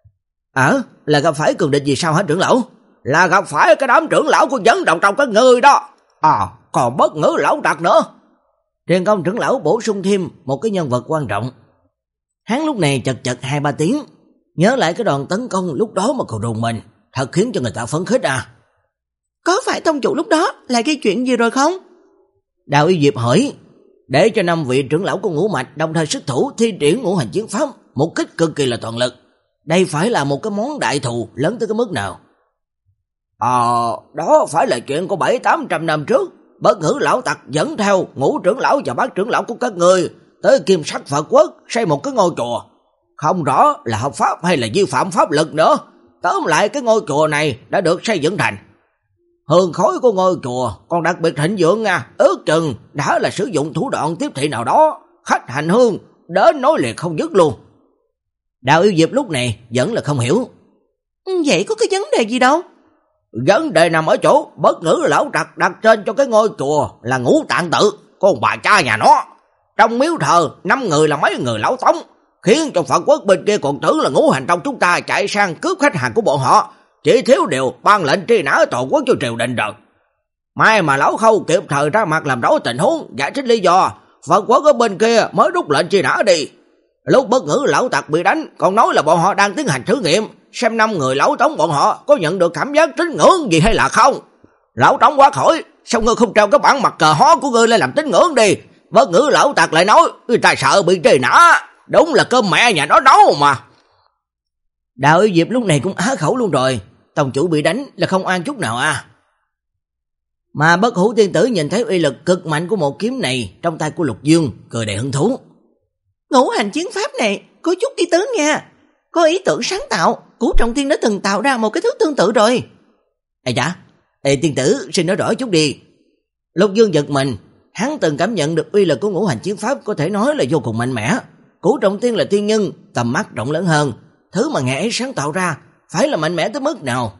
Ờ, là gặp phải cường địch gì sao hả trưởng lão? Là gặp phải cái đám trưởng lão của dân đồng trong cái người đó. À, còn bất ngữ lão tặc nữa. Truyền Công trưởng lão bổ sung thêm một cái nhân vật quan trọng. Hắn lúc này chật chật hai ba tiếng, nhớ lại cái đòn tấn công lúc đó mà còn rùng mình, thật khiến cho người ta phấn khích à. Có phải tông chủ lúc đó lại gây chuyện gì rồi không? Đạo Yêu Diệp hỏi. để cho năm vị trưởng lão của ngũ mạch đồng thời xuất thủ thi triển ngũ hành chiến pháp, một kích cực kỳ là toàn lực. Đây phải là một cái món đại thù lớn tới cái mức nào? Ờ, đó phải là chuyện của bảy tám trăm năm trước. Bất Ngữ lão tặc dẫn theo ngũ trưởng lão và bát trưởng lão của các ngươi tới Kim Sắc Phật Quốc xây một cái ngôi chùa. Không rõ là hợp pháp hay là vi phạm pháp lực nữa. Tóm lại cái ngôi chùa này đã được xây dựng thành. Hương khói của ngôi chùa còn đặc biệt thịnh vượng nha, ước chừng đã là sử dụng thủ đoạn tiếp thị nào đó, khách hành hương đến nối liền không dứt luôn. Đào Yêu Diệp lúc này vẫn là không hiểu. Vậy có cái vấn đề gì đâu? Vấn đề nằm ở chỗ Bất Ngữ lão tặc đặt trên cho cái ngôi chùa là Ngũ Tạng Tự, con bà cha nhà nó. Trong miếu thờ năm người là mấy người lão tống, khiến cho Phật Quốc bên kia còn tưởng là ngũ hành tông chúng ta chạy sang cướp khách hàng của bọn họ, chỉ thiếu điều ban lệnh truy nã toàn quốc cho triều đình rồi. May mà lão Khâu kịp thời ra mặt làm rõ tình huống, giải thích lý do, Phật Quốc ở bên kia mới rút lệnh truy nã đi. Lúc Bất Ngữ lão tặc bị đánh, còn nói là bọn họ đang tiến hành thử nghiệm, xem năm người lão tống bọn họ có nhận được cảm giác tín ngưỡng gì hay là không. Lão tống quá khỏi, sao ngươi không treo cái bản mặt cờ hó của ngươi lên làm tín ngưỡng đi? Bất Ngữ lão tặc lại nói, ta sợ bị truy nã, đúng là cơm mẹ nhà nó nấu mà. Đào Yêu Diệp lúc này cũng á khẩu luôn rồi, tông chủ bị đánh là không an chút nào à. Mà Bất Hủ tiên tử nhìn thấy uy lực cực mạnh của một kiếm này trong tay của Lục Dương, cười đầy hứng thú. Ngũ hành chiến pháp này có chút ý tứ nha, có ý tưởng sáng tạo, Cửu Trọng Thiên đã từng tạo ra một cái thứ tương tự rồi. Ê dạ, ê tiên tử xin nói rõ chút đi. Lục Dương giật mình, hắn từng cảm nhận được uy lực của ngũ hành chiến pháp có thể nói là vô cùng mạnh mẽ. Cửu Trọng Thiên là tiên nhân, tầm mắt rộng lớn hơn, thứ mà ngài ấy sáng tạo ra phải là mạnh mẽ tới mức nào.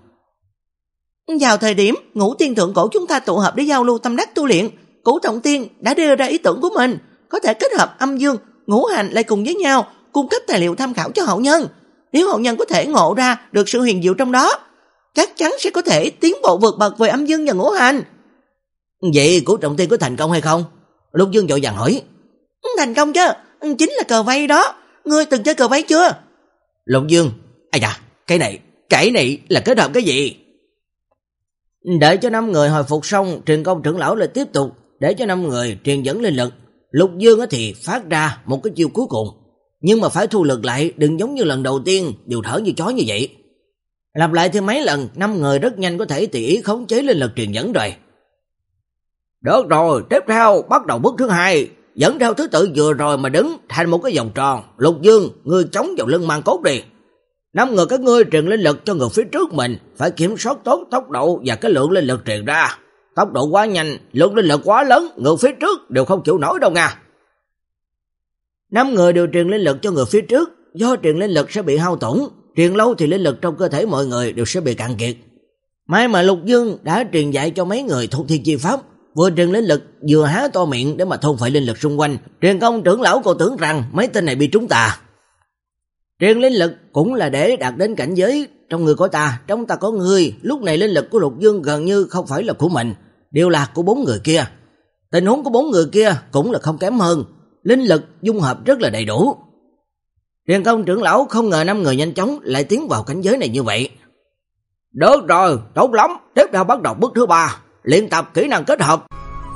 Vào thời điểm Ngũ Tiên thượng cổ chúng ta tụ hợp để giao lưu tâm đắc tu luyện, Cửu Trọng Thiên đã đưa ra ý tưởng của mình, có thể kết hợp âm dương, ngũ hành lại cùng với nhau, cung cấp tài liệu tham khảo cho hậu nhân. Nếu hậu nhân có thể ngộ ra được sự huyền diệu trong đó, chắc chắn sẽ có thể tiến bộ vượt bậc về âm dương và ngũ hành. Vậy Cửu Trọng Thiên có thành công hay không? Lục Dương vội vàng hỏi. Thành công chứ, chính là cờ vây đó. Ngươi từng chơi cờ vây chưa? Lục Dương, à dạ, cái này, cái này là kết hợp cái gì? Đợi cho năm người hồi phục xong, Truyền Công trưởng lão lại tiếp tục để cho năm người truyền dẫn linh lực. Lục Dương thì phát ra một cái chiêu cuối cùng, nhưng mà phải thu lực lại, đừng giống như lần đầu tiên đều thở như chó như vậy. Lặp lại thêm mấy lần, năm người rất nhanh có thể tùy ý khống chế linh lực truyền dẫn rồi. Được rồi, tiếp theo bắt đầu bước thứ hai, dẫn theo thứ tự vừa rồi mà đứng thành một cái vòng tròn. Lục Dương, ngươi chống vào lưng mang cốt đi. Năm người các ngươi truyền linh lực cho người phía trước mình, phải kiểm soát tốt tốc độ và cái lượng linh lực truyền ra. Tốc độ quá nhanh, lượng linh lực quá lớn, người phía trước đều không chịu nổi đâu nha. Năm người đều truyền linh lực cho người phía trước, do truyền linh lực sẽ bị hao tổn, truyền lâu thì linh lực trong cơ thể mọi người đều sẽ bị cạn kiệt. May mà Lục Dương đã truyền dạy cho mấy người thôn thiên chi pháp, vừa truyền linh lực vừa há to miệng để mà thôn phệ linh lực xung quanh. Truyền Công trưởng lão còn tưởng rằng mấy tên này bị trúng tà. Truyền linh lực cũng là để đạt đến cảnh giới trong người có ta, trong ta có người. Lúc này linh lực của Lục Dương gần như không phải là của mình, đều là của bốn người kia. Tình huống của bốn người kia cũng là không kém hơn, linh lực dung hợp rất là đầy đủ. Truyền Công trưởng lão không ngờ năm người nhanh chóng lại tiến vào cảnh giới này như vậy. Được rồi, tốt lắm, tiếp theo bắt đầu bước thứ ba, luyện tập kỹ năng kết hợp.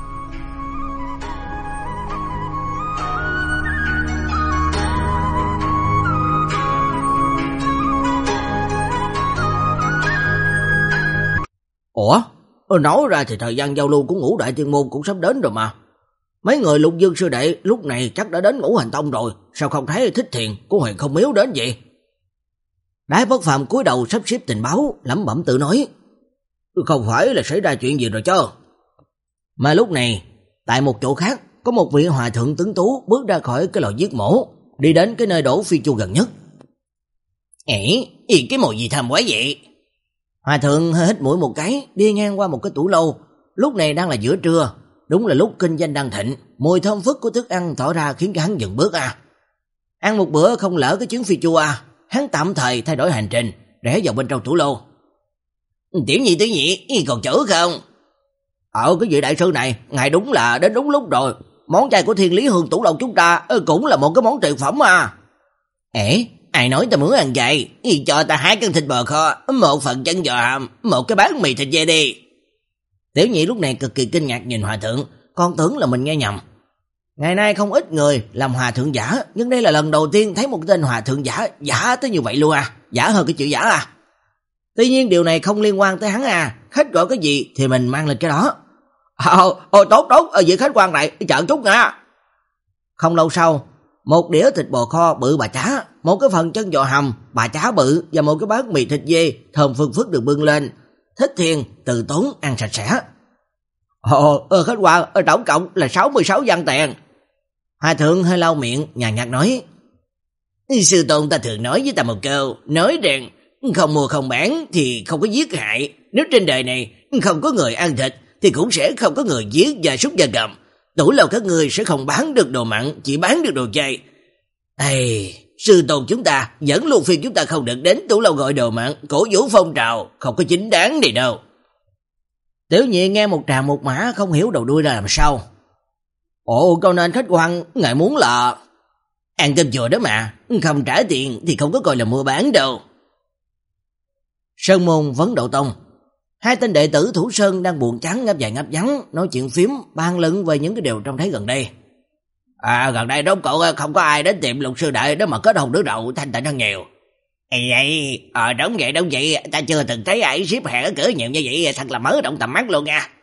Ủa, nói ra thì thời gian giao lưu của Ngũ Đại Tiên Môn cũng sắp đến rồi mà. Mấy người Lục Dương sư đệ lúc này chắc đã đến Ngũ Hành Tông rồi, sao không thấy Thích Thiền của Huyền Không Miếu đến vậy? Đái Bất Phàm cúi đầu sắp xếp tình báo, lẩm bẩm tự nói, không phải là xảy ra chuyện gì rồi chứ. Mà lúc này, tại một chỗ khác, có một vị hòa thượng tuấn tú bước ra khỏi cái lò giết mổ, đi đến cái nơi đổ phi chu gần nhất. Ê, ý cái mùi gì thơm quá vậy? Hòa thượng hơi hít mũi một cái, đi ngang qua một cái tủ lâu, lúc này đang là giữa trưa, đúng là lúc kinh doanh đang thịnh, mùi thơm phức của thức ăn tỏ ra khiến hắn dừng bước à. Ăn một bữa không lỡ cái chuyến phi chu à, hắn tạm thời thay đổi hành trình, rẽ vào bên trong tủ lâu. Tiểu nhị tiểu nhị, còn chữ không? Ở cái vị đại sư này, ngài đúng là đến đúng lúc rồi, món chay của Thiên Lý Hương tủ lâu chúng ta cũng là một cái món tuyệt phẩm à. Ê, ai nói ta muốn ăn vậy? Cho ta hai cân thịt bò kho, một phần chân giò hầm, một cái bát mì thịt dê đi. Tiểu nhị lúc này cực kỳ kinh ngạc nhìn hòa thượng, còn tưởng là mình nghe nhầm. Ngày nay không ít người làm hòa thượng giả, nhưng đây là lần đầu tiên thấy một tên hòa thượng giả giả tới như vậy luôn à, giả hơn cái chữ giả à. Tuy nhiên điều này không liên quan tới hắn à, khách gọi cái gì thì mình mang lên cái đó. Ồ, ồ tốt tốt, ở vị khách quan này, chờ chút nha. Không lâu sau, một đĩa thịt bò kho bự bà chá, một cái phần chân giò hầm bà chá bự và một cái bát mì thịt dê thơm phưng phức được bưng lên. Thích Thiên từ tốn ăn sạch sẽ. Ồ, ờ, khách quan, ở tổng cộng là sáu mươi sáu văn tiền. Hòa thượng hơi lau miệng, nhàn nhạt nói. Sư tôn ta thường nói với ta một câu, nói rằng không mua không bán thì không có giết hại. Nếu trên đời này không có người ăn thịt thì cũng sẽ không có người giết gia súc gia cầm. Đủ lâu các người sẽ không bán được đồ mặn, chỉ bán được đồ chay. Ê, sư tôn chúng ta vẫn luôn phiền chúng ta không được đến tủ lâu gọi đồ mặn, cổ vũ phong trào, không có chính đáng này đâu. Tiểu Nhị nghe một trà một mã không hiểu đầu đuôi ra làm sao. Ồ, cho nên khách quan ngài muốn là ăn cơm chùa đó mà, không trả tiền thì không có coi là mua bán đâu. Sơn môn Vấn Đạo Tông. Hai tên đệ tử Thủ Sơn đang buồn chán ngáp dài ngáp vắng, nói chuyện phím bàn luận về những cái điều trông thấy gần đây. À, gần đây đó cậu không có ai đến tìm Lục sư đệ đó mà kết hôn đứa đầu thanh tịnh hơn nhiều. Ê vậy, ờ đúng vậy đúng vậy, ta chưa từng thấy ai xếp hàng ở cửa nhiều như vậy, thật là mở động tầm mắt luôn nha.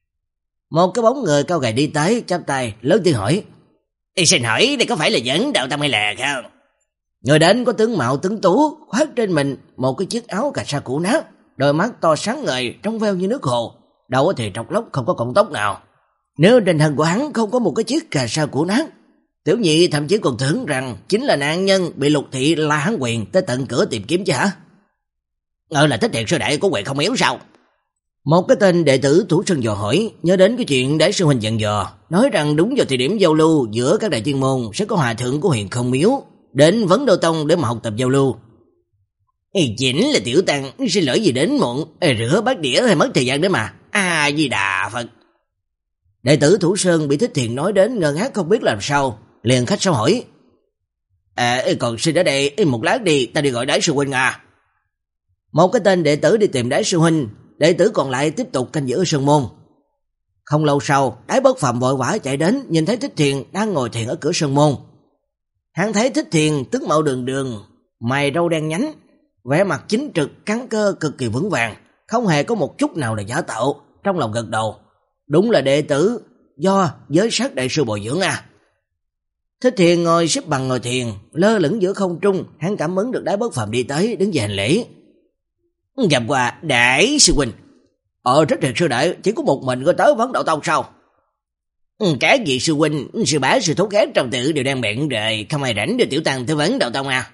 Một cái bóng người cao gầy đi tới, chắp tay lớn tiếng hỏi. Ê, xin hỏi đây có phải là Vấn Đạo Tông hay là không? Người đến có tướng mạo tuấn tú, khoác trên mình một cái chiếc áo cà sa cũ nát, đôi mắt to sáng ngời trong veo như nước hồ, đầu thì trọc lóc không có cọng tóc nào. Nếu trên thân của hắn không có một cái chiếc cà sa cũ nát, Tiểu Nhị thậm chí còn tưởng rằng chính là nạn nhân bị Lục thị la hắn quyền tới tận cửa tìm kiếm chứ hả? Ngờ là Thích Thiện sư đệ có quyền không yếu sao? Một cái tên đệ tử Thủ Sơn dò hỏi, nhớ đến cái chuyện Đại sư huynh dặn dò, nói rằng đúng vào thời điểm giao lưu giữa các đại chuyên môn sẽ có hòa thượng của Huyền Không Miếu đến Vấn Đô Tông để mà học tập giao lưu. Ê, chính là tiểu tăng, xin lỗi gì đến muộn, Ê, rửa bát đĩa hay mất thời gian đấy mà. A Di Đà Phật. Đệ tử Thủ Sơn bị Thích Thiện nói đến ngơ ngác không biết làm sao, liền khách sáo hỏi. À, còn xin ở đây một lát đi, ta đi gọi Đại sư huynh à. Một cái tên đệ tử đi tìm Đại sư huynh, đệ tử còn lại tiếp tục canh giữ sơn môn. Không lâu sau, Đái Bất Phàm vội vã chạy đến, nhìn thấy Thích Thiện đang ngồi thiền ở cửa sơn môn. Hắn thấy Thích Thiện tướng mạo đường đường, mày râu đen nhánh, vẻ mặt chính trực, cắn cơ cực kỳ vững vàng, không hề có một chút nào là giả tạo, trong lòng gật đầu. Đúng là đệ tử do Giới Sát đại sư bồi dưỡng à. Thích Thiện ngồi xếp bằng ngồi thiền, lơ lửng giữa không trung, hắn cảm ứng được Đái Bất Phàm đi tới, đứng về hành lễ. Gặp qua Đại sư huynh. Ờ, Thích Thiện sư đệ, chỉ có một mình có tới Vấn Đạo Tông sao? Các vị sư huynh, sư bá, sư thúc khác trong tự đều đang bận rồi, không ai rảnh đưa tiểu tăng tới Vấn Đạo Tông à?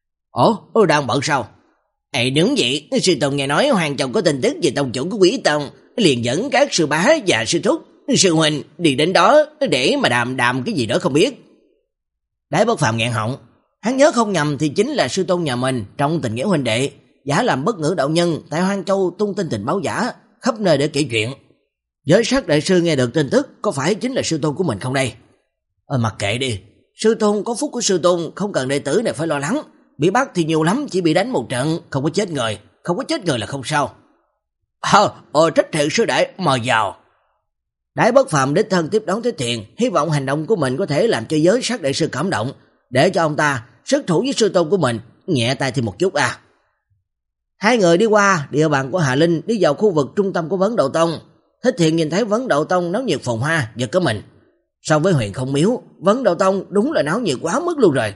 Ồ, đang bận sao? Ê, đúng vậy, sư tôn nghe nói Hoàng Chồng có tin tức về tông chủ của Quý Tông, liền dẫn các sư bá và sư thúc, sư huynh đi đến đó để mà đàm đàm cái gì đó không biết. Đái Bất Phàm nghẹn họng, hắn nhớ không nhầm thì chính là sư tôn nhà mình trong tình nghĩa huynh đệ, giả làm bất ngữ đạo nhân tại Hoang Châu tung tin tình báo giả, khắp nơi để kể chuyện. Giới Sát đại sư nghe được tin tức có phải chính là sư tôn của mình không đây? Ờ, mặc kệ đi, sư tôn có phúc của sư tôn, không cần đệ tử này phải lo lắng. Bị bắt thì nhiều lắm, chỉ bị đánh một trận, không có chết người, không có chết người là không sao. Ờ, ờ Thích Thiện sư đệ, mời vào. Đái Bất Phàm đích thân tiếp đón Thích Thiện, hy vọng hành động của mình có thể làm cho Giới Sát đại sư cảm động, để cho ông ta xuất thủ với sư tôn của mình, nhẹ tay thêm một chút à. Hai người đi qua địa bàn của Hà Linh, đi vào khu vực trung tâm của Vấn Đạo Tông. Thích Thiện nhìn thấy Vấn Đạo Tông náo nhiệt phồn hoa, giật cả mình. So với Huyền Không Miếu, Vấn Đạo Tông đúng là náo nhiệt quá mức luôn rồi.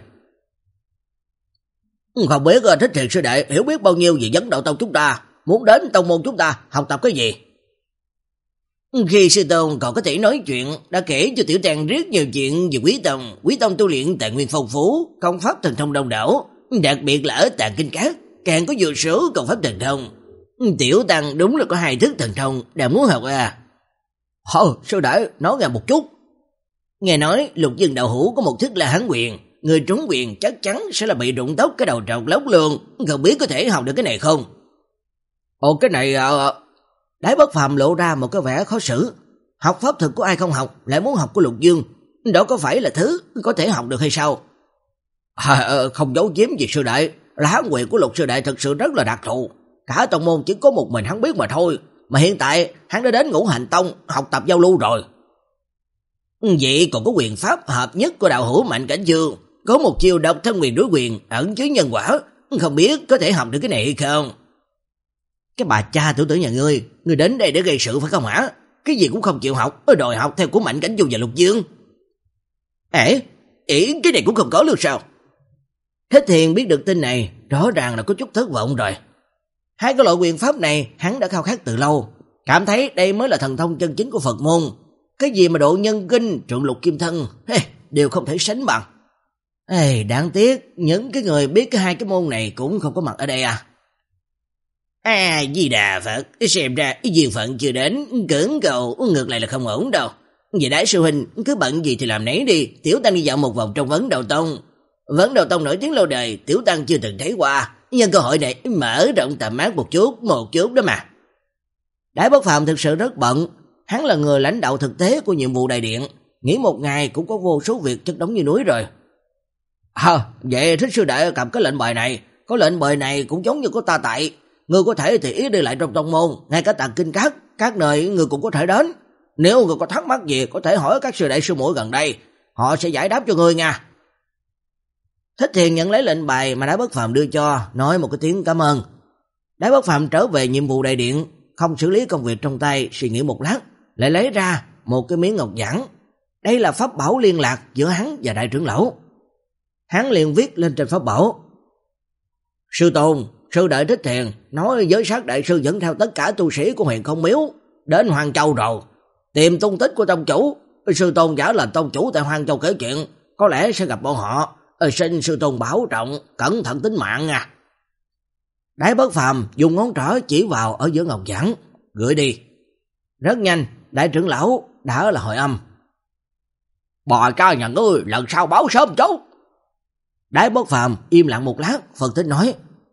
Không biết Thích Thiện sư đệ hiểu biết bao nhiêu về Vấn Đạo Tông chúng ta, muốn đến tông môn chúng ta học tập cái gì? Khi sư tôn còn có thể nói chuyện, đã kể cho tiểu tăng rất nhiều chuyện về Quý Tông. Quý Tông tu luyện tài nguyên phong phú, công pháp thần thông đông đảo, đặc biệt là ở Tàng Kinh Các càng có vô số công pháp thần thông. Tiểu tăng đúng là có hai thức thần thông đang muốn học à. Ồ, sư đệ nói nghe một chút. Nghe nói Lục Dương đạo hữu có một thức là Hán quyền, người trúng quyền chắc chắn sẽ là bị rụng tóc cái đầu trọc lóc luôn, không biết có thể học được cái này không? Ồ, cái này à... Đái Bất Phàm lộ ra một cái vẻ khó xử. Học pháp thuật của ai không học, lại muốn học của Lục Dương, đó có phải là thứ có thể học được hay sao? À, không giấu giếm gì sư đệ, là Hán quyền của Lục sư đệ thật sự rất là đặc thù, cả tông môn chỉ có một mình hắn biết mà thôi, mà hiện tại hắn đã đến Ngũ Hành Tông học tập giao lưu rồi. Vậy còn có quyền pháp hợp nhất của đạo hữu Mạnh Cảnh Dương, có một chiêu độc thân quyền đối quyền ẩn chứa nhân quả, không biết có thể học được cái này hay không? Cái bà cha tiểu tử nhà ngươi, ngươi đến đây để gây sự phải không hả? Cái gì cũng không chịu học, đòi học theo của Mạnh Cảnh Dương và Lục Dương. Ê, ý cái này cũng không có luôn sao? Thích Thiền biết được tin này, rõ ràng là có chút thất vọng rồi. Hai cái loại quyền pháp này hắn đã khao khát từ lâu, cảm thấy đây mới là thần thông chân chính của Phật môn. Cái gì mà độ nhân kinh, trượng lục kim thân, hey, đều không thể sánh bằng. Ê, đáng tiếc, những cái người biết cái hai cái môn này cũng không có mặt ở đây à. À, Di Đà Phật, xem ra duyên phận chưa đến, cưỡng cầu ngược lại là không ổn đâu. Vậy Đại sư huynh, cứ bận gì thì làm nấy đi, Tiểu Tăng đi dạo một vòng trong Vấn Đầu Tông. Vấn Đầu Tông nổi tiếng lâu đời, Tiểu Tăng chưa từng thấy qua, nhân cơ hội này mở rộng tầm mắt một chút, một chút đó mà. Đại Bất Phàm thực sự rất bận, hắn là người lãnh đạo thực tế của nhiệm vụ đại điện, nghĩ một ngày cũng có vô số việc chất đống như núi rồi. À, vậy Thích sư đệ cầm cái lệnh bài này, có lệnh bài này cũng giống như của ta tại, ngươi có thể thì ý đi lại trong tông môn, ngay cả Tàng Kinh Các, các nơi ngươi cũng có thể đến. Nếu ngươi có thắc mắc gì có thể hỏi các sư đệ sư muội gần đây, họ sẽ giải đáp cho ngươi nha. Thích Thiền nhận lấy lệnh bài mà Đại Bất Phàm đưa cho, nói một cái tiếng cảm ơn. Đại Bất Phàm trở về nhiệm vụ đại điện, không xử lý công việc trong tay, suy nghĩ một lát, lại lấy ra một cái miếng ngọc giản. Đây là pháp bảo liên lạc giữa hắn và đại trưởng lão. Hắn liền viết lên trên pháp bảo: Sư Tôn, sư đệ Thích Thiền nói giới sát đại sư dẫn theo tất cả tu sĩ của Huyền Không Miếu đến Hoàng Châu rồi, tìm tung tích của tông chủ. Sư Tôn giả là tông chủ tại Hoàng Châu kể chuyện, có lẽ sẽ gặp bọn họ. Xin sư Tôn bảo trọng, cẩn thận tính mạng nha. Đại Bất Phàm dùng ngón trỏ chỉ vào ở giữa ngọc giản, gửi đi. Rất nhanh, đại trưởng lão đã là hồi âm: Bò cha nhà ngươi lần sau báo sớm chú. Đại Bất Phàm im lặng một lát, phân tích nói: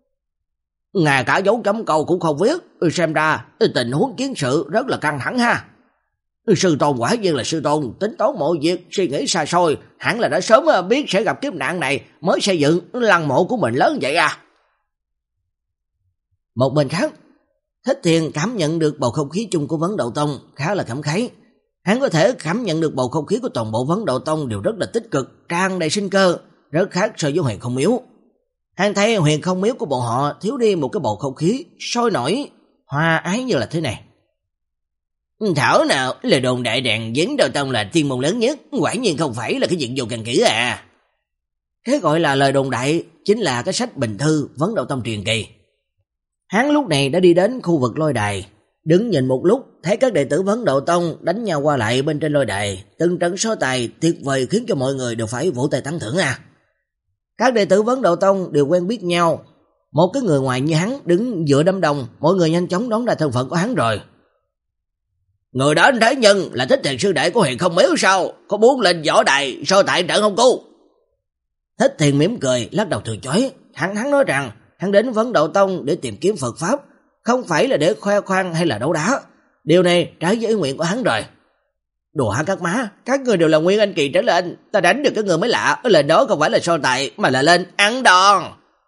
Ngay cả dấu chấm câu cũng không viết, xem ra tình huống chiến sự rất là căng thẳng ha. Sư Tôn quả nhiên là sư Tôn, tính toán mọi việc, suy nghĩ xa xôi, hẳn là đã sớm biết sẽ gặp kiếp nạn này mới xây dựng lăng mộ của mình lớn vậy à. Một bên khác, Thích Thiền cảm nhận được bầu không khí chung của Vấn Đầu Tông khá là cảm khái. Hắn có thể cảm nhận được bầu không khí của toàn bộ Vấn Đầu Tông đều rất là tích cực, tràn đầy sinh cơ, rất khác so với Huyền Không Miếu. Hắn thấy Huyền Không Miếu của bọn họ thiếu đi một cái bầu không khí sôi nổi, hòa ái như là thế này. Thảo nào lời đồn đại rằng Vấn Đầu Tông là thiên môn lớn nhất, quả nhiên không phải là cái chuyện vô căn cứ à. Cái gọi là lời đồn đại chính là cái sách bình thư Vấn Đầu Tông truyền kỳ. Hắn lúc này đã đi đến khu vực lôi đài, đứng nhìn một lúc, thấy các đệ tử Vấn Đầu Tông đánh nhau qua lại bên trên lôi đài, từng trận so tài tuyệt vời khiến cho mọi người đều phải vỗ tay tán thưởng à. Các đệ tử Vấn Đầu Tông đều quen biết nhau, một cái người ngoài như hắn đứng giữa đám đông, mọi người nhanh chóng đoán ra thân phận của hắn rồi. Người đó thế nhân là Thích Thiền sư đệ của Huyền Không Miếu sao? Có muốn lên võ đài so tại trận không cô? Thích Thiền mỉm cười, lắc đầu từ chối. Hắn hắn nói rằng hắn đến Vấn Đầu Tông để tìm kiếm Phật Pháp, không phải là để khoe khoang hay là đấu đá. Điều này trái với ý nguyện của hắn rồi. Đùa hả các má, các người đều là Nguyên Anh kỳ trở lên, ta đánh được cái người mới lạ, lên đó không phải là so tài mà là lên ăn đòn.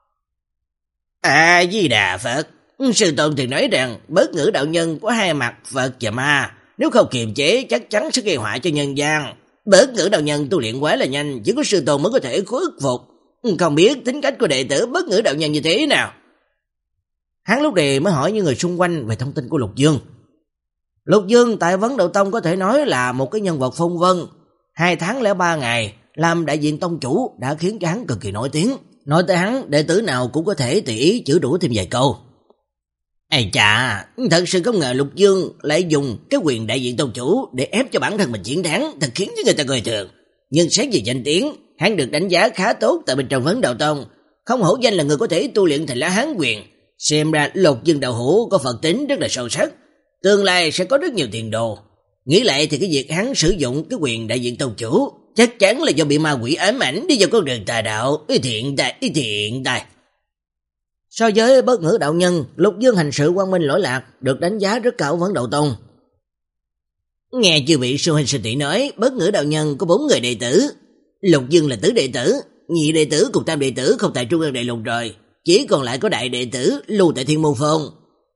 À, Di Đà Phật, sư Tôn thì nói rằng Bất Ngữ đạo nhân có hai mặt Phật và ma, nếu không kiềm chế chắc chắn sẽ gây họa cho nhân gian. Bất Ngữ đạo nhân tu luyện quá là nhanh, chỉ có sư Tôn mới có thể khuất phục. Không biết tính cách của đệ tử Bất Ngữ đạo nhân như thế nào. Hắn lúc này mới hỏi những người xung quanh về thông tin của Lục Dương. Lục Dương tại Vấn Đầu Tông có thể nói là một cái nhân vật phong vân. Hai tháng lẻ ba ngày làm đại diện tông chủ đã khiến cho hắn cực kỳ nổi tiếng. Nói tới hắn, đệ tử nào cũng có thể tùy ý chửi đũa thêm vài câu. Ây chà, thật sự không ngờ Lục Dương lại dùng cái quyền đại diện tông chủ để ép cho bản thân mình chiến thắng, thật khiến cho người ta cười thường. Nhưng xét về danh tiếng, hắn được đánh giá khá tốt tại bên trong Vấn Đầu Tông, không hổ danh là người có thể tu luyện thành lá hán quyền. Xem ra Lục Dương đạo hữu có Phật tính rất là sâu sắc, tương lai sẽ có rất nhiều tiền đồ. Nghĩ lại thì cái việc hắn sử dụng cái quyền đại diện tông chủ chắc chắn là do bị ma quỷ ám ảnh đi vào con đường tà đạo. Ý thiện tài, ý thiện tài. So với Bất Ngữ đạo nhân, Lục Dương hành sự quang minh lỗi lạc, được đánh giá rất cao Vấn Đầu Tông. Nghe chư vị sư huynh sư tỷ nói, Bất Ngữ đạo nhân có bốn người đệ tử. Lục Dương là tứ đệ tử, nhị đệ tử cùng tam đệ tử không tại Trung ương đại lục rồi, chỉ còn lại có đại đệ tử lưu tại Thiên Môn Phong.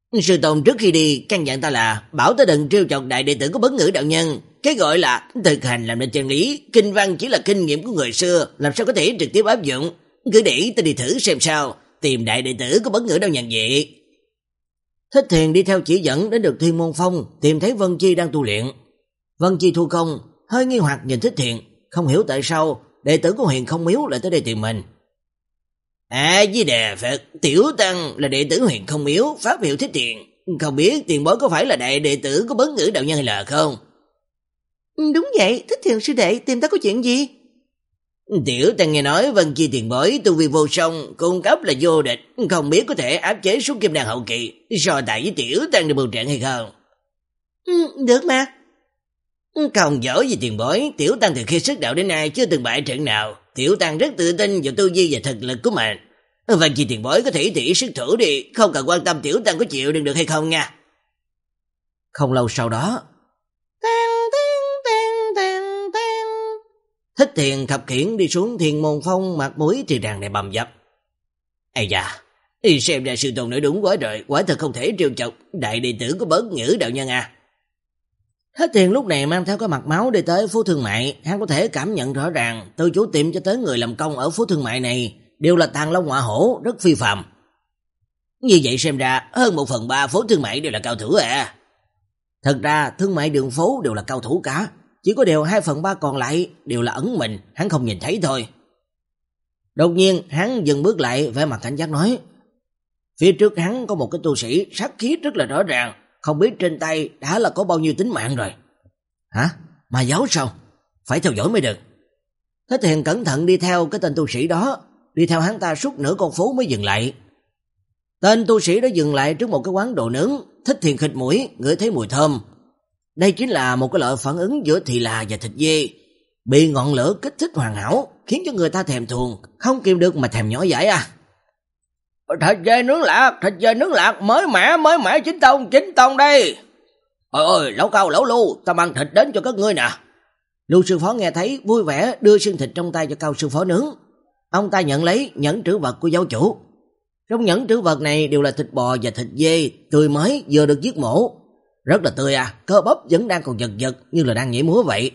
Sư tôn trước khi đi căn dặn ta là bảo ta đừng trêu chọc đại đệ tử của Bất Ngữ đạo nhân. Cái gọi là thực hành làm nên chân lý, kinh văn chỉ là kinh nghiệm của người xưa, làm sao có thể trực tiếp áp dụng. Cứ để ta đi thử xem sao, tìm đại đệ tử của Bất Ngữ đạo nhân vậy. Thích Thiền đi theo chỉ dẫn đến được Thiên Môn Phong, tìm thấy Vân Chi đang tu luyện. Vân Chi thu công, hơi nghi hoặc nhìn Thích Thiền, không hiểu tại sao đệ tử của Huyền Không Miếu lại tới đây tìm mình. À Di Đà Phật, tiểu tăng là đệ tử Huyền Không Miếu, pháp hiệu Thích Thiền. Không biết tiền bối có phải là đại đệ tử của Bất Ngữ đạo nhân hay là không? Đúng vậy, Thích Thiền sư đệ tìm ta có chuyện gì? Tiểu tăng nghe nói Vân Chi tiền bối tu vi vô song, cung cấp là vô địch, không biết có thể áp chế xuống kim đan hậu kỳ, so tài với tiểu tăng được bầu trận hay không? Ừ, được mà. Không giỏi gì tiền bối, tiểu tăng từ khi xuất đạo đến nay chưa từng bại trận nào, tiểu tăng rất tự tin vào tu vi và thực lực của mình. Vân Chi tiền bối có thể tỉ sức thủ đi, không cần quan tâm tiểu tăng có chịu đựng được hay không nha. Không lâu sau đó, Thích Thiền khập khiễng đi xuống Thiên Môn Phong, mặt mũi thì ràng này bầm dập. Ây da, đi xem ra sư tôn nói đúng quá rồi, quả thật không thể trêu chọc đại đệ tử của Bất Ngữ đạo nhân à. Thích Thiền lúc này mang theo cái mặt máu đi tới phố thương mại, hắn có thể cảm nhận rõ ràng từ chủ tiệm cho tới người làm công ở phố thương mại này đều là tàn long họa hổ, rất phi phàm. Như vậy xem ra hơn một phần ba phố thương mại đều là cao thủ à. Thật ra thương mại đường phố đều là cao thủ cả, chỉ có điều hai phần ba còn lại đều là ẩn mình, hắn không nhìn thấy thôi. Đột nhiên hắn dừng bước lại, vẻ mặt cảnh giác nói: phía trước hắn có một cái tu sĩ sát khí rất là rõ ràng, không biết trên tay đã là có bao nhiêu tính mạng rồi. Hả? Ma giáo sao? Phải theo dõi mới được. Thích Thiền cẩn thận đi theo cái tên tu sĩ đó, đi theo hắn ta suốt nửa con phố mới dừng lại. Tên tu sĩ đó dừng lại trước một cái quán đồ nướng. Thích Thiền khịt mũi, ngửi thấy mùi thơm. Đây chính là một cái loại phản ứng giữa thịt là và thịt dê, bị ngọn lửa kích thích hoàn hảo, khiến cho người ta thèm thuồng, không kìm được mà thèm nhỏ dãi à. Thịt dê nướng lạc, thịt dê nướng lạc, mới mẻ, mới mẻ, chính tông, chính tông đây. Ôi ôi, lão Cao, lão Lưu, ta mang thịt đến cho các ngươi nè. Lưu sư phó nghe thấy vui vẻ đưa xương thịt trong tay cho Cao sư phó nướng. Ông ta nhận lấy nhẫn trữ vật của giáo chủ. Trong nhẫn trữ vật này đều là thịt bò và thịt dê tươi mới vừa được giết mổ, rất là tươi à, cơ bắp vẫn đang còn giật giật như là đang nhảy múa vậy.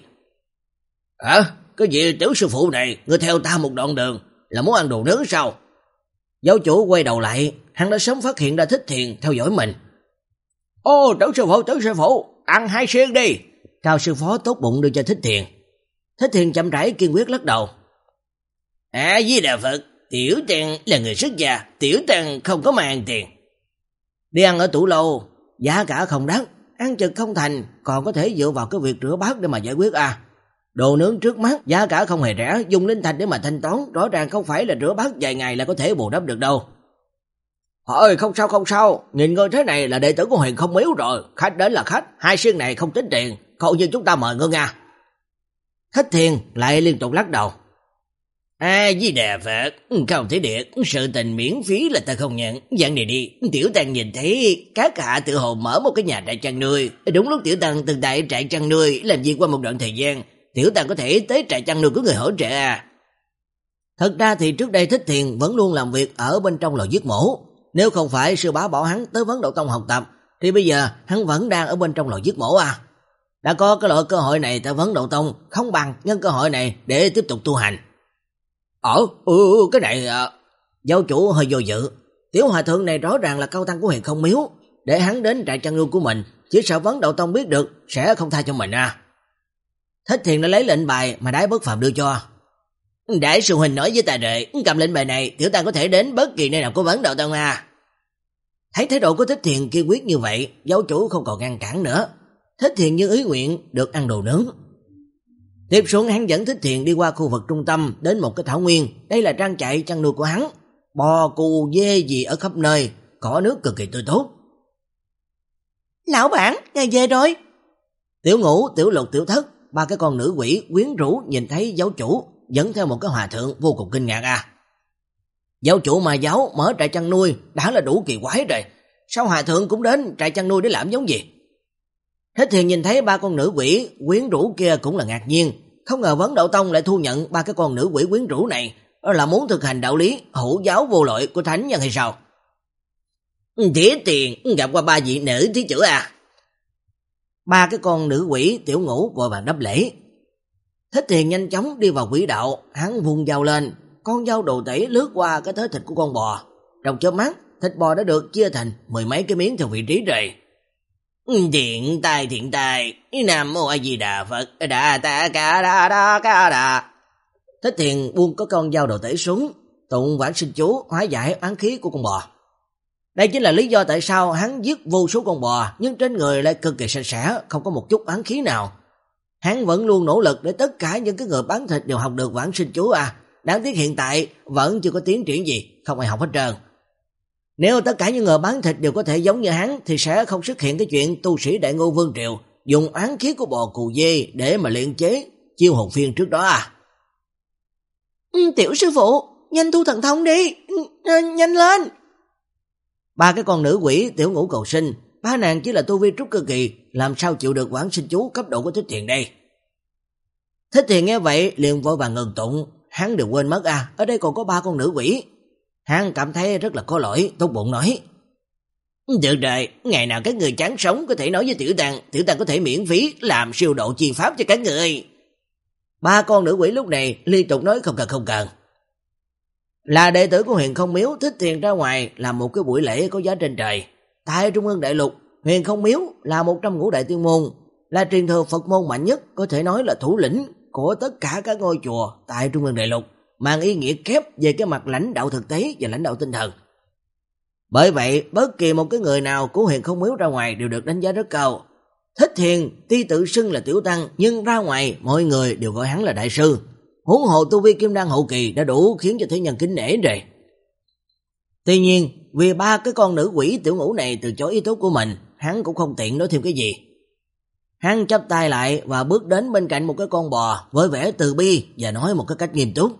À, cái gì tiểu sư phụ này, ngươi theo ta một đoạn đường là muốn ăn đồ nướng sao? Giáo chủ quay đầu lại, hắn đã sớm phát hiện ra Thích Thiền theo dõi mình. Ô, tiểu sư phụ, tiểu sư phụ, ăn hai xiên đi. Cao sư phó tốt bụng đưa cho Thích Thiền. Thích Thiền chậm rãi kiên quyết lắc đầu. À, Di Đà Phật, tiểu tăng là người xuất gia, tiểu tăng không có mang tiền. Đi ăn ở tủ lâu, giá cả không đắt, ăn chừng không thành, còn có thể dựa vào cái việc rửa bát để mà giải quyết à. Đồ nướng trước mắt, giá cả không hề rẻ, dùng linh thạch để mà thanh toán, rõ ràng không phải là rửa bát vài ngày là có thể bù đắp được đâu. Thôi không sao không sao, nhìn ngươi thế này là đệ tử của Huyền Không Miếu rồi, khách đến là khách, hai xiên này không tính tiền, coi như chúng ta mời ngươi nha. Thích Thiền lại liên tục lắc đầu. À Di Đà Phật, không thể được, sự tình miễn phí là ta không nhận. Dạng này đi, tiểu tăng nhìn thấy các hạ tự hồ mở một cái nhà trại chăn nuôi. Đúng lúc tiểu tăng từng tại trại chăn nuôi làm việc qua một đoạn thời gian, tiểu tăng có thể tới trại chăn nuôi của người hỗ trợ à. Thật ra thì trước đây Thích Thiền vẫn luôn làm việc ở bên trong lò giết mổ. Nếu không phải sư bá bảo hắn tới Vấn Đậu Tông học tập, thì bây giờ hắn vẫn đang ở bên trong lò giết mổ à. Đã có cái loại cơ hội này tại Vấn Đậu Tông, không bằng nhân cơ hội này để tiếp tục tu hành. Ờ, ừ, cái này... À... Giáo chủ hơi vô dự. Tiểu hòa thượng này rõ ràng là cao tăng của Huyền Không Miếu, để hắn đến trại chăn nuôi của mình, chỉ sợ Vấn Đậu Tông biết được sẽ không tha cho mình à. Thích Thiền đã lấy lệnh bài mà Đái Bất Phàm đưa cho. Đại sư huynh nói với ta rồi, cầm lệnh bài này tiểu tăng có thể đến bất kỳ nơi nào của Vấn Đậu Tông à. Thấy thái độ của Thích Thiền kiên quyết như vậy, giáo chủ không còn ngăn cản nữa. Thích Thiền như ý nguyện được ăn đồ nướng. Tiếp xuống hắn dẫn Thích Thiền đi qua khu vực trung tâm đến một cái thảo nguyên. Đây là trang trại chăn nuôi của hắn. Bò, cừu, dê gì ở khắp nơi, cỏ nước cực kỳ tươi tốt. Lão bản, ngài về rồi. Tiểu Ngũ, Tiểu Lục, Tiểu Thất, ba cái con nữ quỷ quyến rũ nhìn thấy giáo chủ dẫn theo một cái hòa thượng vô cùng kinh ngạc à. Giáo chủ mà giáo mở trại chăn nuôi đã là đủ kỳ quái rồi, sao hòa thượng cũng đến trại chăn nuôi để làm giống gì? Thích Thiền nhìn thấy ba con nữ quỷ quyến rũ kia cũng là ngạc nhiên, không ngờ Vấn Đậu Tông lại thu nhận ba cái con nữ quỷ quyến rũ này là muốn thực hành đạo lý hữu giáo vô lỗi của thánh nhân hay sao? Thía tiền gặp qua ba vị nữ thí chủ à? Ba cái con nữ quỷ Tiểu Ngũ vội vàng đáp lễ. Thích Thiền nhanh chóng đi vào quỹ đạo, hắn vung dao lên, con dao đồ tể lướt qua cái thớ thịt của con bò. Trong chớp mắt, thịt bò đã được chia thành mười mấy cái miếng theo vị trí rồi. Thiện tài thiện tài, Nam Mô A Di Đà Phật, Đà Ta Ca Đà Đà Ca Đà. Thích Thiền buông có con dao đồ tể xuống, tụng vãng sinh chú hóa giải oán khí của con bò. Đây chính là lý do tại sao hắn giết vô số con bò, nhưng trên người lại cực kỳ sạch sẽ, không có một chút oán khí nào. Hắn vẫn luôn nỗ lực để tất cả những cái người bán thịt đều học được vãng sinh chú à. Đáng tiếc hiện tại vẫn chưa có tiến triển gì, không ai học hết trơn. Nếu tất cả những người bán thịt đều có thể giống như hắn thì sẽ không xuất hiện cái chuyện tu sĩ Đại Ngô Vương Triều dùng oán khí của bò cù dê để mà luyện chế chiêu hồn phiên trước đó à. Ừ, tiểu sư phụ, nhanh thu thần thông đi, ừ, nhanh lên. Ba cái con nữ quỷ Tiểu Ngũ cầu sinh, ba nàng chỉ là tu vi trúc cơ kỳ, làm sao chịu được vãng sinh chú cấp độ của Thích Thiền đây. Thích Thiền nghe vậy liền vội vàng ngừng tụng, hắn đều quên mất à, ở đây còn có ba con nữ quỷ. Hắn cảm thấy rất là có lỗi, tốt bụng nói. Được rồi, ngày nào các người chán sống có thể nói với Tiểu Tăng, Tiểu Tăng có thể miễn phí làm siêu độ chi pháp cho các người. Ba con nữ quỷ lúc này liên tục nói không cần không cần. Là đệ tử của Huyền Không Miếu, Thích Thiền ra ngoài làm một cái buổi lễ có giá trên trời. Tại Trung ương Đại Lục, Huyền Không Miếu là một trong ngũ đại tiên môn, là truyền thừa Phật môn mạnh nhất, có thể nói là thủ lĩnh của tất cả các ngôi chùa tại Trung ương Đại Lục, mang ý nghĩa kép về cái mặt lãnh đạo thực tế và lãnh đạo tinh thần. Bởi vậy, bất kỳ một cái người nào của Huyền Không Miếu ra ngoài đều được đánh giá rất cao. Thích Thiền tuy tự xưng là tiểu tăng, nhưng ra ngoài mọi người đều gọi hắn là đại sư. Huống hồ tu vi kim đan hậu kỳ đã đủ khiến cho thế nhân kính nể rồi. Tuy nhiên, vì ba cái con nữ quỷ Tiểu Ngũ này từ chối ý tốt của mình, hắn cũng không tiện nói thêm cái gì. Hắn chắp tay lại và bước đến bên cạnh một cái con bò với vẻ từ bi và nói một cái cách nghiêm túc.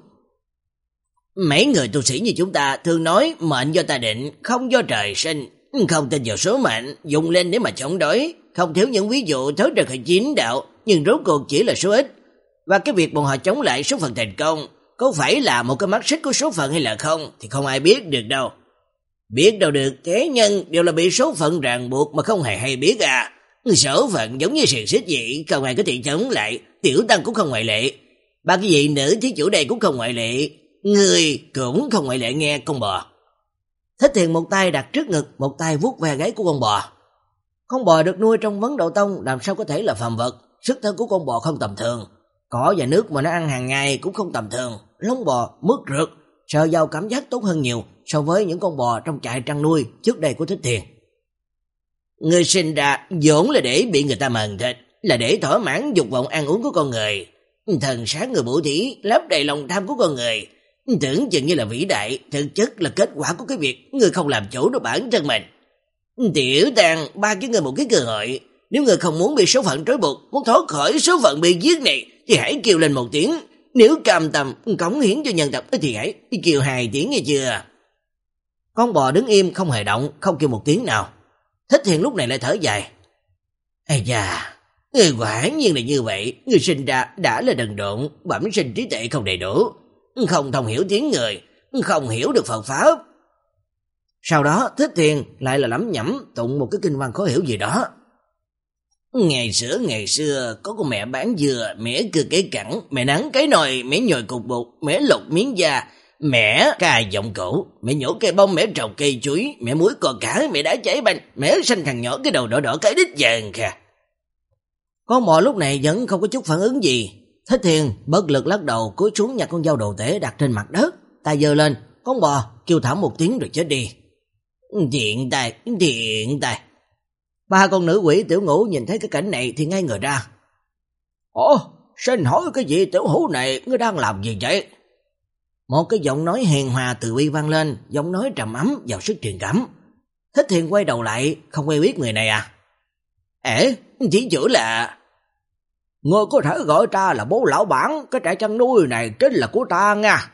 Mấy người tu sĩ như chúng ta thường nói mệnh do ta định, không do trời sinh, không tin vào số mệnh, dùng lên để mà chống đối, không thiếu những ví dụ thối ra khỏi chính đạo, nhưng rốt cuộc chỉ là số ít. Và cái việc bọn họ chống lại số phận thành công, có phải là một cái mắt xích của số phận hay là không, thì không ai biết được đâu. Biết đâu được, thế nhân đều là bị số phận ràng buộc mà không hề hay biết à. Số phận giống như xiềng xích vậy, không ai có thể chống lại, Tiểu Tăng cũng không ngoại lệ. Ba cái vị nữ thí chủ đây cũng không ngoại lệ, người cũng không ngoại lệ nghe con bò. Thích Thiền một tay đặt trước ngực, một tay vuốt ve gáy của con bò. Con bò được nuôi trong Vấn Đạo Tông làm sao có thể là phàm vật, sức thân của con bò không tầm thường. Cỏ và nước mà nó ăn hàng ngày cũng không tầm thường, lông bò mướt rượt, sờ vào cảm giác tốt hơn nhiều so với những con bò trong trại chăn nuôi trước đây của Thích Thiền. Người sinh ra vốn là để bị người ta mần thịt, là để thỏa mãn dục vọng ăn uống của con người. Thần sát người bổ thí lấp đầy lòng tham của con người, tưởng chừng như là vĩ đại, thực chất là kết quả của cái việc người không làm chủ được bản thân mình. Tiểu Tăng ba cái người một cái cơ hội, nếu người không muốn bị số phận trói buộc, muốn thoát khỏi số phận bị giết này, thì hãy kêu lên một tiếng. Nếu cam tâm cống hiến cho nhân tộc thì hãy kêu hai tiếng nghe chưa. Con bò đứng im không hề động, không kêu một tiếng nào. Thích Thiền lúc này lại thở dài. Ây da, người quả nhiên là như vậy, người sinh ra đã là đần độn, bẩm sinh trí tuệ không đầy đủ, không thông hiểu tiếng người, không hiểu được Phật pháp. Sau đó Thích Thiền lại là lẩm nhẩm tụng một cái kinh văn khó hiểu gì đó. Ngày xưa ngày xưa có con mẹ bán dừa, mẹ cưa cái cẳng, mẹ nắng cái nồi, mẹ nhồi cục bột, mẹ lột miếng da, mẹ cài giọng cổ, mẹ nhổ cây bông, mẹ trồng cây chuối, mẹ muối cò cả, mẹ đá cháy banh, mẹ sanh thằng nhỏ cái đầu đỏ đỏ cái đít vàng kìa. Con bò lúc này vẫn không có chút phản ứng gì. Thích Thiền bất lực lắc đầu, cúi xuống nhặt con dao đồ tể đặt trên mặt đất, tay giơ lên, con bò kêu thảm một tiếng rồi chết đi. Thiện tài, thiện tài. Ba con nữ quỷ Tiểu Ngũ nhìn thấy cái cảnh này thì ngay người ra. Ồ, xin hỏi cái vị tiểu hữu này ngươi đang làm gì vậy? Một cái giọng nói hiền hòa từ bi vang lên, giọng nói trầm ấm giàu sức truyền cảm. Thích Thiền quay đầu lại, không quen biết người này à? Ê, chỉ chữ là... Ngươi có thể gọi ta là bố lão bản, cái trại chăn nuôi này chính là của ta nha.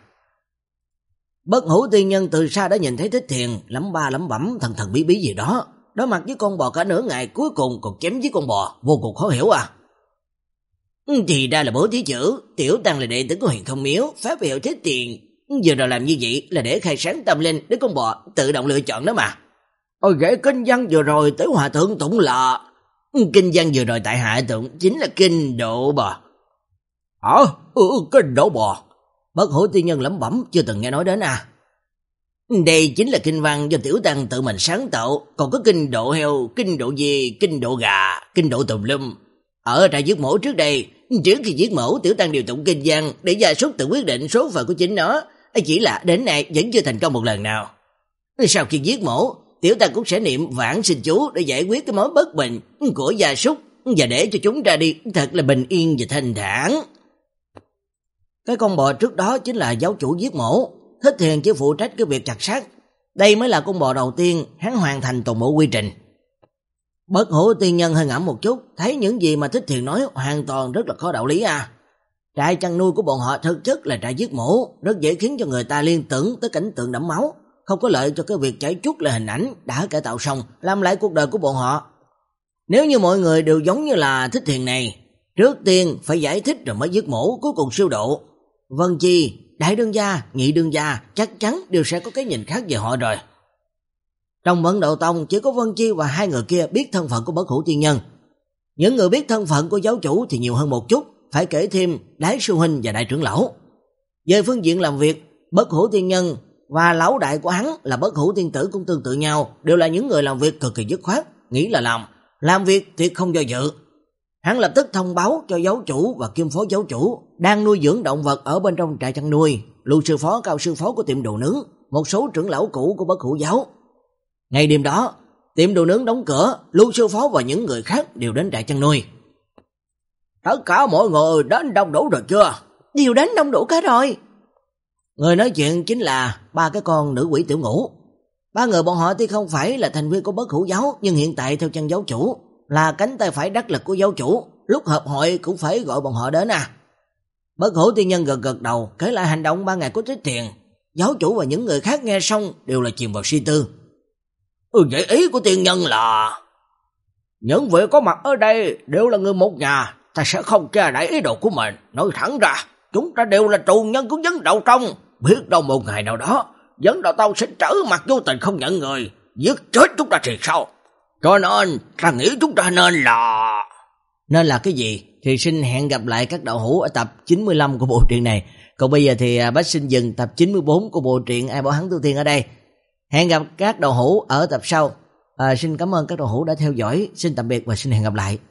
Bất Hủ tiên nhân từ xa đã nhìn thấy Thích Thiền lẩm ba lẩm bẩm thần thần bí bí gì đó. Đối mặt với con bò cả nửa ngày, cuối cùng còn chém với con bò, vô cùng khó hiểu à. Thì ra là bố thí chữ, Tiểu Tăng là đệ tử của Huyền Không Miếu, pháp hiệu Thích Thiền. Giờ rồi làm như vậy là để khai sáng tâm linh để con bò tự động lựa chọn đó mà. Ôi ghế kinh văn vừa rồi tới hòa thượng tụng là... Kinh văn vừa rồi tại hạ tụng chính là kinh độ bò. Hả? Ừ, kinh độ bò. Bất Hủ tiên nhân lẩm bẩm chưa từng nghe nói đến à. Đây chính là kinh văn do tiểu tăng tự mình sáng tạo, còn có kinh độ heo, kinh độ dê, kinh độ gà, kinh độ tùm lum. Ở trại giết mổ trước đây, trước khi giết mổ tiểu tăng đều tụng kinh văn để gia súc tự quyết định số phận của chính nó, chỉ là đến nay vẫn chưa thành công một lần nào. Sau khi giết mổ, tiểu tăng cũng sẽ niệm vãng sinh chú để giải quyết cái mối bất bình của gia súc và để cho chúng ra đi thật là bình yên và thanh thản. Cái con bò trước đó chính là giáo chủ giết mổ, Thích Thiền chỉ phụ trách cái việc chặt xác. Đây mới là con bò đầu tiên hắn hoàn thành toàn bộ quy trình. Bất Hủ tiên nhân hơi ngẫm một chút, thấy những gì mà Thích Thiền nói hoàn toàn rất là có đạo lý à. Trại chăn nuôi của bọn họ thực chất là trại giết mổ, rất dễ khiến cho người ta liên tưởng tới cảnh tượng đẫm máu, không có lợi cho cái việc chảy chút là hình ảnh đã cải tạo xong, làm lại cuộc đời của bọn họ. Nếu như mọi người đều giống như là Thích Thiền này, trước tiên phải giải thích rồi mới giết mổ, cuối cùng siêu độ. Vân Chi, đại đương gia, nhị đương gia chắc chắn đều sẽ có cái nhìn khác về họ rồi. Trong Vận Độ Tông chỉ có Vân Chi và hai người kia biết thân phận của Bất Hủ tiên nhân. Những người biết thân phận của giáo chủ thì nhiều hơn một chút, phải kể thêm Đái sư huynh và đại trưởng lão. Về phương diện làm việc, Bất Hủ tiên nhân và lão đại của hắn là Bất Hủ tiên tử cũng tương tự nhau, đều là những người làm việc cực kỳ dứt khoát, nghĩ là làm, làm việc thì không do dự. Hắn lập tức thông báo cho giáo chủ và kiêm phó giáo chủ đang nuôi dưỡng động vật ở bên trong trại chăn nuôi, Lưu sư phó, Cao sư phó của tiệm đồ nướng, một số trưởng lão cũ của Bất Hủ giáo. Ngày đêm đó, tiệm đồ nướng đóng cửa, Lưu sư phó và những người khác đều đến trại chăn nuôi. Tất cả mọi người đến đông đủ rồi chưa? Đều đến đông đủ cả rồi. Người nói chuyện chính là ba cái con nữ quỷ Tiểu Ngũ. Ba người bọn họ tuy không phải là thành viên của Bất Hủ giáo, nhưng hiện tại theo chân giáo chủ là cánh tay phải đắc lực của giáo chủ, lúc họp hội cũng phải gọi bọn họ đến à. Bất Hủ tiên nhân gật gật đầu, kể lại hành động ba ngày của Thích Thiền. Giáo chủ và những người khác nghe xong đều là chìm vào suy tư. Ừ, vậy ý của tiên nhân là những vị có mặt ở đây đều là người một nhà, ta sẽ không che đậy ý đồ của mình. Nói thẳng ra, chúng ta đều là tù nhân của Vấn Đạo Tông, biết đâu một ngày nào đó Vấn Đạo Tông sẽ trở mặt vô tình không nhận người, giết chết chúng ta thì sao? Cho nên ta nghĩ chúng ta nên là... Nên là cái gì? Thì xin hẹn gặp lại các đạo hữu ở tập chín mươi lăm của bộ truyện này. Còn bây giờ thì Bách xin dừng tập chín mươi bốn của bộ truyện Ai Bảo Hắn Tu Tiên ở đây. Hẹn gặp các đạo hữu ở tập sau. À, xin cảm ơn các đạo hữu đã theo dõi. Xin tạm biệt và xin hẹn gặp lại.